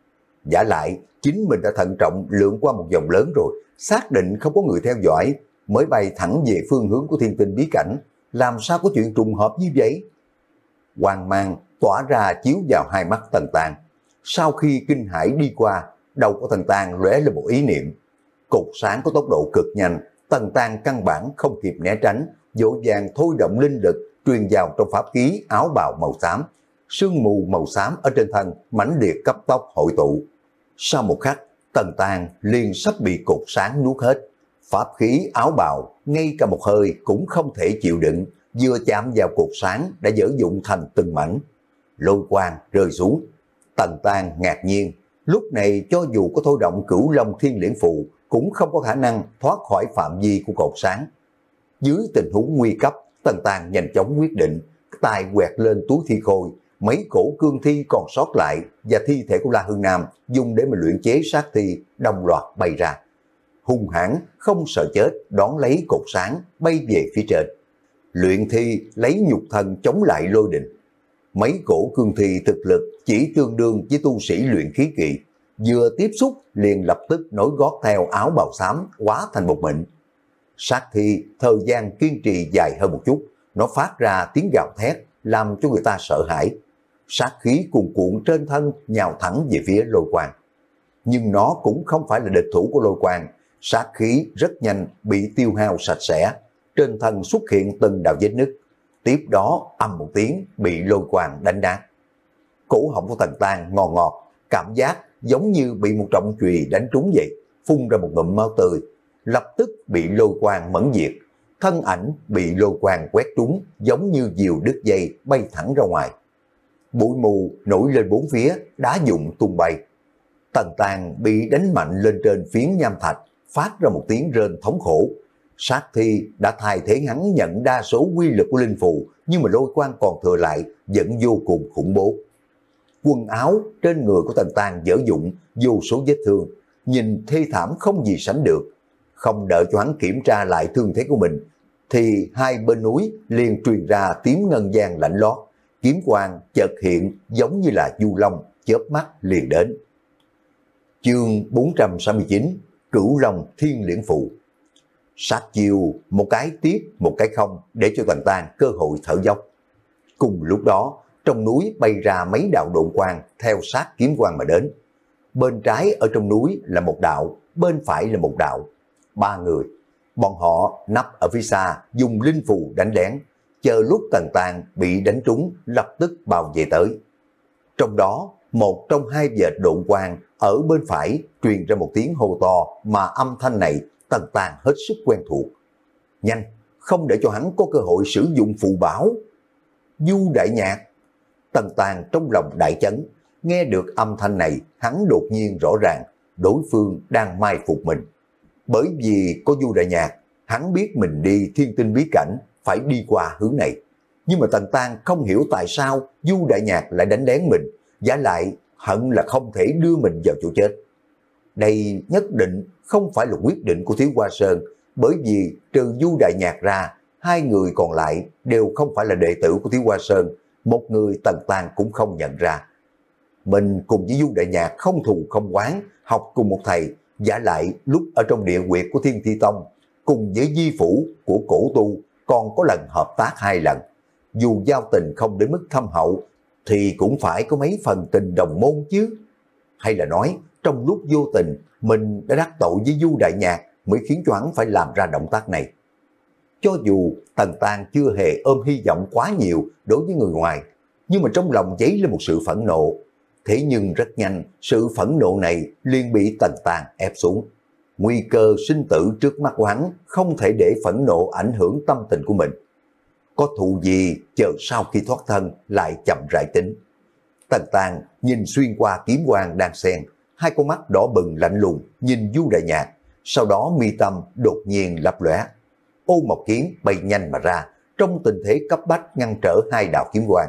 A: Giả lại, chính mình đã thận trọng lượn qua một vòng lớn rồi, xác định không có người theo dõi, mới bay thẳng về phương hướng của thiên tinh bí cảnh. Làm sao có chuyện trùng hợp như vậy? Hoang mang tỏa ra chiếu vào hai mắt Tần Tàng. Sau khi kinh hãi đi qua, đầu của Tần Tàng lóe lên một ý niệm. Cột sáng có tốc độ cực nhanh, Tần Tàng căn bản không kịp né tránh, vội vàng thôi động linh lực truyền vào trong pháp khí áo bào màu xám. Sương mù màu xám ở trên thân mãnh liệt cấp tốc hội tụ. Sau một khắc, Tần Tàng liền sắp bị cột sáng nuốt hết. Pháp khí áo bào ngay cả một hơi cũng không thể chịu đựng, vừa chạm vào cột sáng đã dở dụng thành từng mảnh. Lôi quang rơi xuống. Tần Tàng ngạc nhiên, lúc này cho dù có thôi động Cửu Long Thiên Liễn Phù cũng không có khả năng thoát khỏi phạm vi của cột sáng. Dưới tình huống nguy cấp, Tần Tàng nhanh chóng quyết định, tay quẹt lên túi thi khôi, mấy cổ cương thi còn sót lại và thi thể của La Hương Nam dùng để mà luyện chế sát thi đồng loạt bay ra. Hung hãn không sợ chết đón lấy cột sáng bay về phía trên. Luyện thi lấy nhục thân chống lại lôi đình. Mấy cổ cương thi thực lực chỉ tương đương với tu sĩ luyện khí kỳ, vừa tiếp xúc liền lập tức nối gót theo áo bào xám hóa thành một mịn. Sát thi thời gian kiên trì dài hơn một chút, nó phát ra tiếng gào thét làm cho người ta sợ hãi. Sát khí cuồn cuộn trên thân nhào thẳng về phía Lôi Quang. Nhưng nó cũng không phải là địch thủ của Lôi Quang, sát khí rất nhanh bị tiêu hao sạch sẽ, trên thân xuất hiện từng đạo vết nứt. Tiếp đó ầm một tiếng bị Lôi Quang đánh nát. Cổ họng của Tần Tàng ngọt ngọt, cảm giác giống như bị một trọng chùy đánh trúng vậy, phun ra một ngụm máu tươi, lập tức bị Lôi Quang mẫn diệt. Thân ảnh bị Lôi Quang quét trúng giống như diều đứt dây bay thẳng ra ngoài. Bụi mù nổi lên bốn phía, đá dụng tung bay. Tần Tàng bị đánh mạnh lên trên phiến nham thạch, phát ra một tiếng rên thống khổ. Sát thi đã thay thế hắn nhận đa số quy lực của linh phù, nhưng mà Lôi Quang còn thừa lại vẫn vô cùng khủng bố. Quần áo trên người của Tần Tàng dở dụng, vô số vết thương, nhìn thê thảm không gì sánh được. Không đợi cho hắn kiểm tra lại thương thế của mình, thì hai bên núi liền truyền ra tiếng ngân vang lạnh lót. Kiếm quang chợt hiện giống như là du long, chớp mắt liền đến. Chương bốn trăm sáu mươi chín, Cửu Long Thiên Liễn Phù. Sát chiêu một cái tiếp một cái không để cho Tần Tàng cơ hội thở dốc. Cùng lúc đó, trong núi bay ra mấy đạo độn quang theo sát kiếm quang mà đến. Bên trái ở trong núi là một đạo, bên phải là một đạo. Ba người, bọn họ nấp ở phía xa dùng linh phù đánh lén, chờ lúc Tần Tàng bị đánh trúng lập tức bao về tới. Trong đó, một trong hai vệt độn quang ở bên phải truyền ra một tiếng hô to mà âm thanh này Tần Tàng hết sức quen thuộc. Nhanh, không để cho hắn có cơ hội sử dụng phù bảo. Du Đại Nhạc. Tần Tàng trong lòng đại chấn, nghe được âm thanh này hắn đột nhiên rõ ràng đối phương đang mai phục mình. Bởi vì có Du Đại Nhạc, hắn biết mình đi thiên tinh bí cảnh phải đi qua hướng này. Nhưng mà Tần Tàng không hiểu tại sao Du Đại Nhạc lại đánh lén mình, giả lại hận là không thể đưa mình vào chỗ chết. Đây nhất định không phải là quyết định của Thiếu Hoa Sơn, bởi vì trừ Du Đại Nhạc ra, hai người còn lại đều không phải là đệ tử của Thiếu Hoa Sơn, một người Tần Tàng cũng không nhận ra. Mình cùng với Du Đại Nhạc không thù không oán, học cùng một thầy, giả lại lúc ở trong địa quyệt của Thiên Thi Tông, cùng với di phủ của cổ tu còn có lần hợp tác hai lần. Dù giao tình không đến mức thâm hậu, thì cũng phải có mấy phần tình đồng môn chứ. Hay là nói, trong lúc vô tình mình đã đắc tội với Du Đại Nhạc mới khiến cho hắn phải làm ra động tác này. Cho dù Tần Tàng chưa hề ôm hy vọng quá nhiều đối với người ngoài, nhưng mà trong lòng dấy lên một sự phẫn nộ. Thế nhưng rất nhanh, sự phẫn nộ này liền bị Tần Tàng ép xuống. Nguy cơ sinh tử trước mắt của hắn không thể để phẫn nộ ảnh hưởng tâm tình của mình. Có thù gì chờ sau khi thoát thân lại chậm rãi tính. Tần Tàng nhìn xuyên qua kiếm quang đang xen, hai con mắt đỏ bừng lạnh lùng nhìn Du Đại Nhạc, sau đó mi tâm đột nhiên lấp lóe. Ô Mộc Kiếm bay nhanh mà ra, trong tình thế cấp bách ngăn trở hai đạo kiếm quang.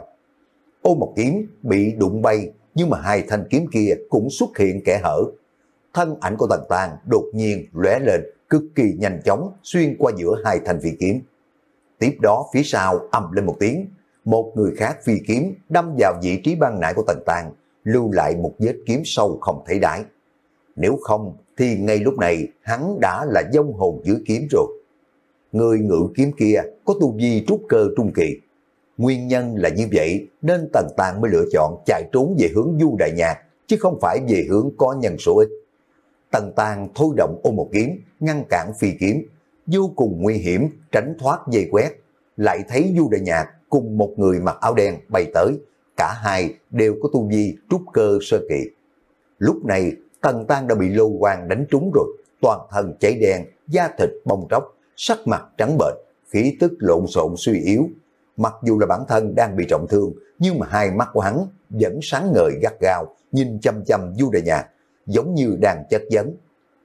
A: Ô Mộc Kiếm bị đụng bay, nhưng mà hai thanh kiếm kia cũng xuất hiện kẽ hở. Thân ảnh của Tần Tàng đột nhiên lóe lên, cực kỳ nhanh chóng xuyên qua giữa hai thanh phi kiếm. Tiếp đó phía sau ầm lên một tiếng, một người khác phi kiếm đâm vào vị trí ban nãy của Tần Tàng, lưu lại một vết kiếm sâu không thấy đáy. Nếu không thì ngay lúc này hắn đã là vong hồn dưới kiếm rồi. Người ngự kiếm kia có tu vi trúc cơ trung kỳ. Nguyên nhân là như vậy nên Tần Tàng mới lựa chọn chạy trốn về hướng Du Đại Nhạc, chứ không phải về hướng có nhân số ít. Tần Tàng thôi động Ô Một Kiếm, ngăn cản phi kiếm, vô cùng nguy hiểm, tránh thoát dây quét. Lại thấy Du Đại Nhạc cùng một người mặc áo đen bay tới, cả hai đều có tu vi trúc cơ sơ kỳ. Lúc này Tần Tàng đã bị lô quang đánh trúng rồi, toàn thân cháy đen, da thịt bong tróc, sắc mặt trắng bệch, khí tức lộn xộn suy yếu. Mặc dù là bản thân đang bị trọng thương, nhưng mà hai mắt của hắn vẫn sáng ngời gắt gao, nhìn chăm chăm Du Đại Nhạc, giống như đang chất vấn.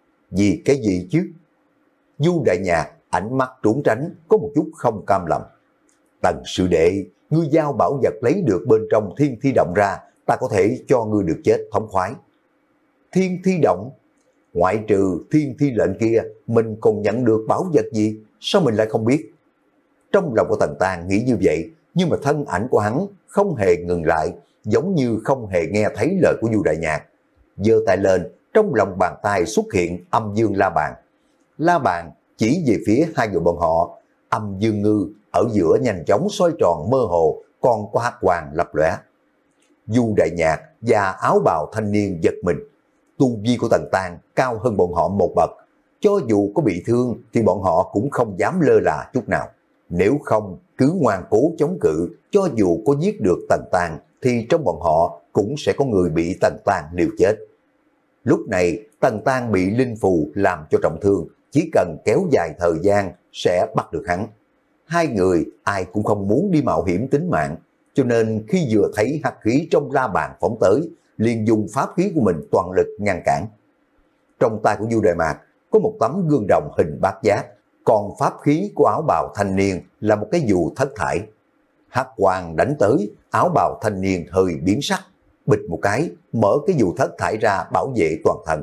A: Vì cái gì chứ? Du Đại Nhạc ánh mắt trốn tránh, có một chút không cam lòng. Tần sư đệ, ngươi giao bảo vật lấy được bên trong Thiên Thi Động ra, ta có thể cho ngươi được chết thống khoái. Thiên Thi Động? Ngoại trừ Thiên Thi lệnh kia, mình còn nhận được bảo vật gì? Sao mình lại không biết? Trong lòng của Tần Tàng nghĩ như vậy, nhưng mà thân ảnh của hắn không hề ngừng lại, giống như không hề nghe thấy lời của Du Đại Nhạc. Giơ tay lên, trong lòng bàn tay xuất hiện Âm Dương La Bàn. La Bàn chỉ về phía hai người bọn họ, Âm Dương Ngư ở giữa nhanh chóng xoay tròn mơ hồ, còn có hắc quang lập lóe. Du Đại Nhạc và áo bào thanh niên giật mình. Tu vi của Tần Tàng cao hơn bọn họ một bậc, cho dù có bị thương thì bọn họ cũng không dám lơ là chút nào. Nếu không cứ ngoan cố chống cự, cho dù có giết được Tần Tàng thì trong bọn họ cũng sẽ có người bị Tần Tàng liều chết. Lúc này Tần Tàng bị linh phù làm cho trọng thương, chỉ cần kéo dài thời gian sẽ bắt được hắn. Hai người ai cũng không muốn đi mạo hiểm tính mạng, cho nên khi vừa thấy hắc khí trong la bàn phóng tới, liền dùng pháp khí của mình toàn lực ngăn cản. Trong tay của Du Đại Mạc có một tấm gương đồng hình bát giác, còn pháp khí của áo bào thanh niên là một cái dù thất thải. Hắc quang đánh tới, áo bào thanh niên hơi biến sắc, bịch một cái, mở cái dù thất thải ra bảo vệ toàn thân.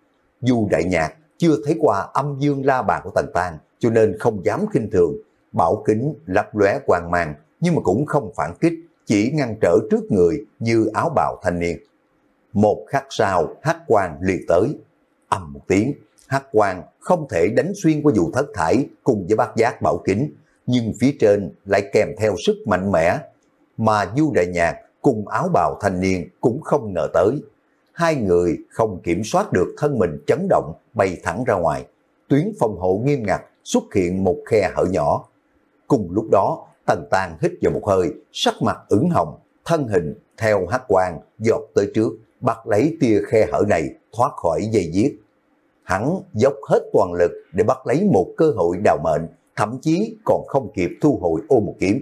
A: Du Đại Nhạc chưa thấy qua Âm Dương La Bàn của Tần Tàng, cho nên không dám khinh thường, bảo kính lấp lóe quang mang, nhưng mà cũng không phản kích, chỉ ngăn trở trước người như áo bào thanh niên. Một khắc sau, hắc quang liền tới, ầm một tiếng, hắc quang không thể đánh xuyên qua dù thất thải cùng với bát giác bảo kính, nhưng phía trên lại kèm theo sức mạnh mẽ, mà Du Đại Nhạc cùng áo bào thanh niên cũng không ngờ tới. Hai người không kiểm soát được thân mình chấn động, bay thẳng ra ngoài. Tuyến phòng hộ nghiêm ngặt, xuất hiện một khe hở nhỏ. Cùng lúc đó, Tần Tàng hít vào một hơi, sắc mặt ửng hồng, thân hình theo hắc quang giọt tới trước, bắt lấy tia khe hở này thoát khỏi dây giết. Hắn dốc hết toàn lực để bắt lấy một cơ hội đào mệnh, thậm chí còn không kịp thu hồi Ô Một Kiếm.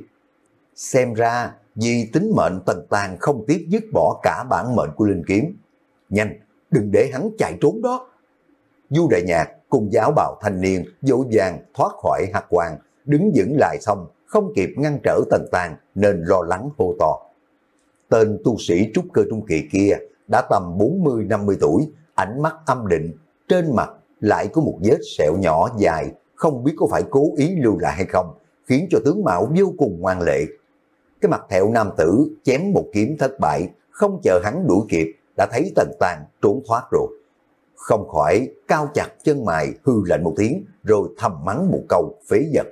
A: Xem ra vì tính mệnh Tần Tàng không tiếc dứt bỏ cả bản mệnh của linh kiếm. Nhanh, đừng để hắn chạy trốn đó. Du Đại Nhạc cùng với áo bào thanh niên vội vàng thoát khỏi hắc quang, đứng vững lại xong không kịp ngăn trở Tần Tàng nên lo lắng hô to. Tên tu sĩ trúc cơ trung kỳ kia đã tầm bốn mươi năm mươi tuổi, ánh mắt âm định, trên mặt lại có một vết sẹo nhỏ dài, không biết có phải cố ý lưu lại hay không, khiến cho tướng mạo vô cùng ngoan lệ. Cái mặt thẹo nam tử chém một kiếm thất bại, không chờ hắn đuổi kịp, đã thấy Tần Tàng trốn thoát rồi. Không khỏi cao chặt chân mày hư lạnh một tiếng, rồi thầm mắng một câu phế vật.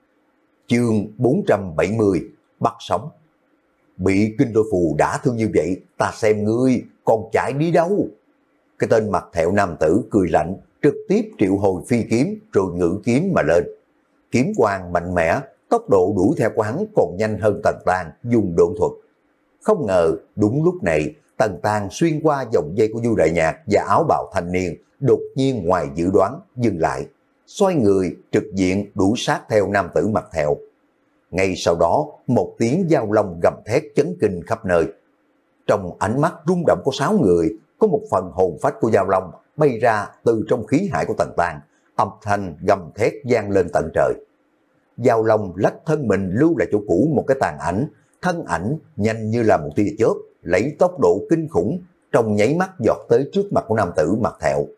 A: Chương bốn trăm bảy mươi, bắt sống. Bị kinh lôi phù đã thương như vậy, ta xem ngươi còn chạy đi đâu? Cái tên mặt thẹo nam tử cười lạnh, trực tiếp triệu hồi phi kiếm rồi ngự kiếm mà lên. Kiếm quang mạnh mẽ, tốc độ đuổi theo của hắn còn nhanh hơn Tần Tang dùng độn thuật. Không ngờ đúng lúc này, Tần Tang xuyên qua dòng dây của Du Đại Nhạc và áo bào thanh niên, đột nhiên ngoài dự đoán dừng lại, xoay người trực diện đuổi sát theo nam tử mặt thẹo. Ngay sau đó, một tiếng giao long gầm thét chấn kinh khắp nơi. Trong ánh mắt rung động của sáu người, có một phần hồn phách của giao long bay ra từ trong khí hải của Tần Tang, âm thanh gầm thét vang lên tận trời. Giao long lách thân mình lưu lại chỗ cũ một cái tàn ảnh, thân ảnh nhanh như là một tia chớp, lấy tốc độ kinh khủng, trong nháy mắt giọt tới trước mặt của nam tử mặt thẹo.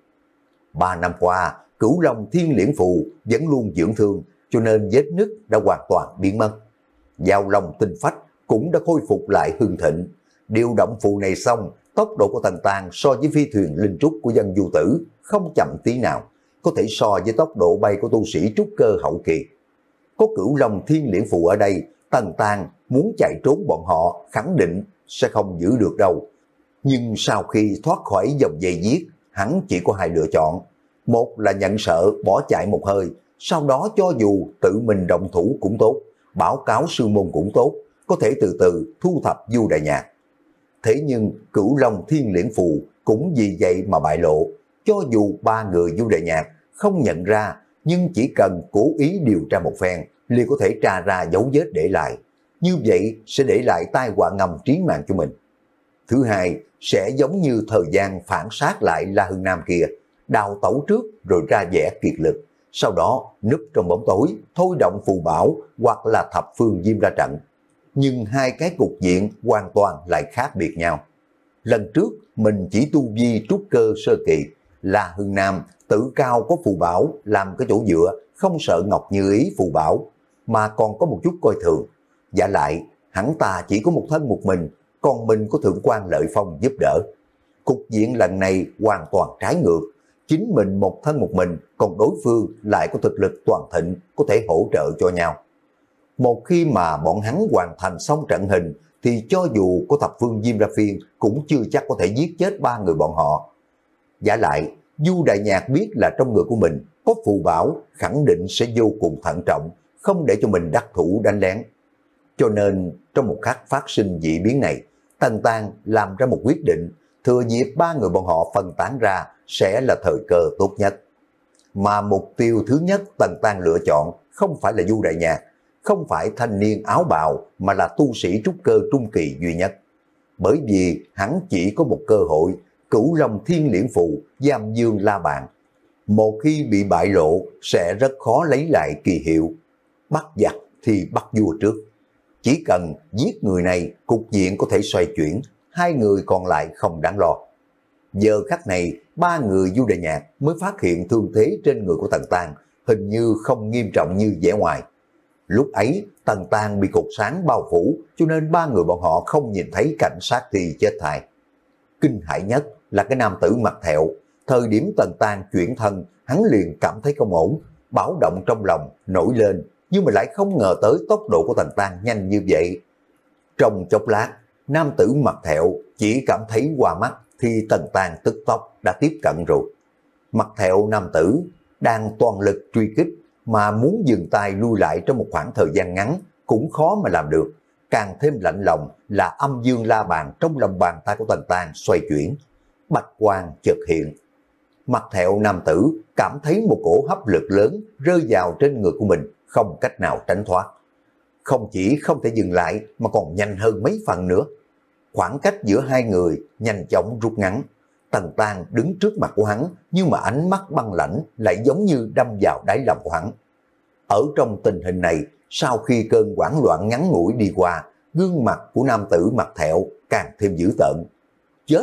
A: Ba năm qua, Cửu Long Thiên Liễn Phù vẫn luôn dưỡng thương, cho nên vết nứt đã hoàn toàn biến mất. Giao long tinh phách cũng đã khôi phục lại hưng thịnh. Điều động phù này xong, tốc độ của Tần Tang so với phi thuyền linh trúc của dân du tử không chậm tí nào, có thể so với tốc độ bay của tu sĩ trúc cơ hậu kỳ. Có Cửu Long Thiên Liễn Phù ở đây, Tần Tang muốn chạy trốn bọn họ khẳng định sẽ không giữ được đâu. Nhưng sau khi thoát khỏi dòng dây giết, hắn chỉ có hai lựa chọn. Một là nhận sợ bỏ chạy một hơi, sau đó cho dù tự mình động thủ cũng tốt, báo cáo sư môn cũng tốt, có thể từ từ thu thập Du Đại Nhạc. Thế nhưng Cửu Long Thiên Liễn Phù cũng vì vậy mà bại lộ. Cho dù ba người Du Đại Nhạc không nhận ra, nhưng chỉ cần cố ý điều tra một phen, liền có thể tra ra dấu vết để lại. Như vậy sẽ để lại tai họa ngầm trí mạng cho mình. Thứ hai, sẽ giống như thời gian phản sát lại La Hưng Nam kia, đào tẩu trước rồi ra vẻ kiệt lực, sau đó núp trong bóng tối, thôi động phù bảo hoặc là thập phương diêm ra trận. Nhưng hai cái cục diện hoàn toàn lại khác biệt nhau. Lần trước mình chỉ tu vi trúc cơ sơ kỳ, La Hưng Nam tự cao có phù bảo làm cái chỗ dựa, không sợ Ngọc Như Ý phù bảo, mà còn có một chút coi thường. Giả lại, hắn ta chỉ có một thân một mình, còn mình có Thượng quan Lợi Phong giúp đỡ. Cục diện lần này hoàn toàn trái ngược, chính mình một thân một mình, còn đối phương lại có thực lực toàn thịnh, có thể hỗ trợ cho nhau. Một khi mà bọn hắn hoàn thành xong trận hình, thì cho dù có thập phương Diêm Ra Phiên cũng chưa chắc có thể giết chết ba người bọn họ. Giả lại, Du Đại Nhạc biết là trong người của mình có phù bảo, khẳng định sẽ vô cùng thận trọng, không để cho mình đắc thủ đánh lén. Cho nên, trong một khắc phát sinh dị biến này, Tần Tang làm ra một quyết định, thừa dịp ba người bọn họ phân tán ra sẽ là thời cơ tốt nhất. Mà mục tiêu thứ nhất Tần Tang lựa chọn không phải là Du Đại Nhạc, không phải thanh niên áo bào, mà là tu sĩ trúc cơ trung kỳ duy nhất. Bởi vì hắn chỉ có một cơ hội, Cửu Long Thiên Liễn Phù giam dương la bàn. Một khi bị bại lộ sẽ rất khó lấy lại kỳ hiệu. Bắt giặc thì bắt vua trước. Chỉ cần giết người này, cục diện có thể xoay chuyển, hai người còn lại không đáng lo. Giờ khắc này, ba người Du Đại Nhạc mới phát hiện thương thế trên người của Tần Tang hình như không nghiêm trọng như vẻ ngoài. Lúc ấy, Tần Tang bị cột sáng bao phủ, cho nên ba người bọn họ không nhìn thấy cảnh sát thì chết thải. Kinh hãi nhất là cái nam tử mặt thẹo. Thời điểm Tần Tang chuyển thân, hắn liền cảm thấy không ổn, báo động trong lòng nổi lên, nhưng mà lại không ngờ tới tốc độ của Tần Tang nhanh như vậy. Trong chốc lát, nam tử mặt thẹo chỉ cảm thấy qua mắt thì Tần Tang tức tốc đã tiếp cận rồi. Mặt thẹo nam tử đang toàn lực truy kích, mà muốn dừng tay lui lại trong một khoảng thời gian ngắn cũng khó mà làm được. Càng thêm lạnh lòng là âm dương la bàn trong lòng bàn tay của Tần Tang xoay chuyển, bạch quang chợt hiện. Mặt thẹo nam tử cảm thấy một cổ hấp lực lớn rơi vào trên người của mình, không cách nào tránh thoát. Không chỉ không thể dừng lại mà còn nhanh hơn mấy phần nữa. Khoảng cách giữa hai người nhanh chóng rút ngắn. Tần Tang đứng trước mặt của hắn, nhưng mà ánh mắt băng lãnh lại giống như đâm vào đáy lòng của hắn. Ở trong tình hình này, sau khi cơn hoảng loạn ngắn ngủi đi qua, gương mặt của nam tử mặt thẹo càng thêm dữ tợn. Chết!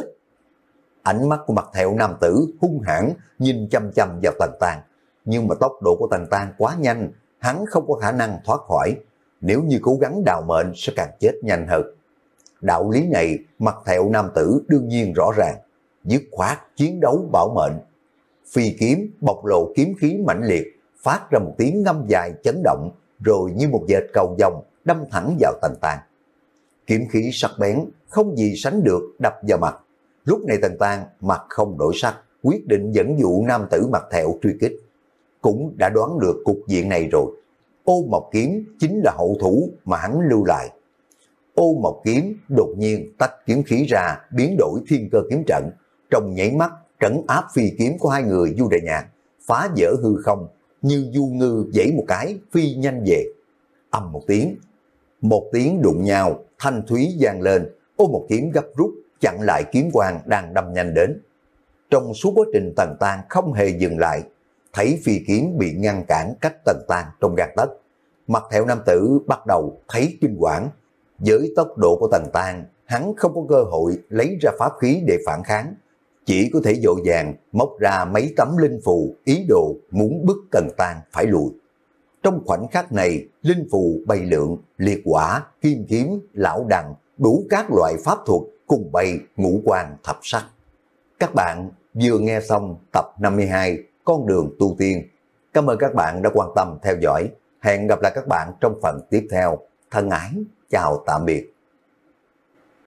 A: Ánh mắt của mặt thẹo nam tử hung hãn nhìn chăm chăm vào Tần Tang, nhưng mà tốc độ của Tần Tang quá nhanh, hắn không có khả năng thoát khỏi. Nếu như cố gắng đào mệnh sẽ càng chết nhanh hơn. Đạo lý này mặt thẹo nam tử đương nhiên rõ ràng, dứt khoát chiến đấu bảo mệnh. Phi kiếm bộc lộ kiếm khí mãnh liệt, phát ra một tiếng ngâm dài chấn động, rồi như một vệt cầu vồng đâm thẳng vào Tần Tang. Kiếm khí sắc bén không gì sánh được đập vào mặt. Lúc này Tần Tang mặt không đổi sắc, quyết định dẫn dụ nam tử mặt thẹo truy kích. Cũng đã đoán được cục diện này rồi. Ô Mộc Kiếm chính là hậu thủ mà hắn lưu lại. Ô Mộc Kiếm đột nhiên tách kiếm khí ra, biến đổi thiên cơ kiếm trận. Trong nháy mắt trấn áp phi kiếm của hai người Du Đại Nhạc, phá vỡ hư không, như du ngư giãy một cái phi nhanh về. Ầm một tiếng, một tiếng đụng nhau, thanh thúy vang lên. Ô Mộc Kiếm gấp rút chặn lại kiếm quang đang đâm nhanh đến. Trong suốt quá trình Tần Tang không hề dừng lại, thấy phi kiếm bị ngăn cản cách Tần Tang trong gang tấc. Mặt thẹo nam tử bắt đầu thấy kinh quản. Với tốc độ của Tần Tang, hắn không có cơ hội lấy ra pháp khí để phản kháng, chỉ có thể dội vàng móc ra mấy tấm linh phù, ý đồ muốn bức Tần Tang phải lùi. Trong khoảnh khắc này, linh phù bay lượn, liệt quả, kim kiếm, lão đằng, đủ các loại pháp thuật cùng bay ngũ quan thập sắc. Các bạn vừa nghe xong tập năm mươi hai Con đường tu tiên. Cảm ơn các bạn đã quan tâm theo dõi. Hẹn gặp lại các bạn trong phần tiếp theo. Thân ái, chào tạm biệt.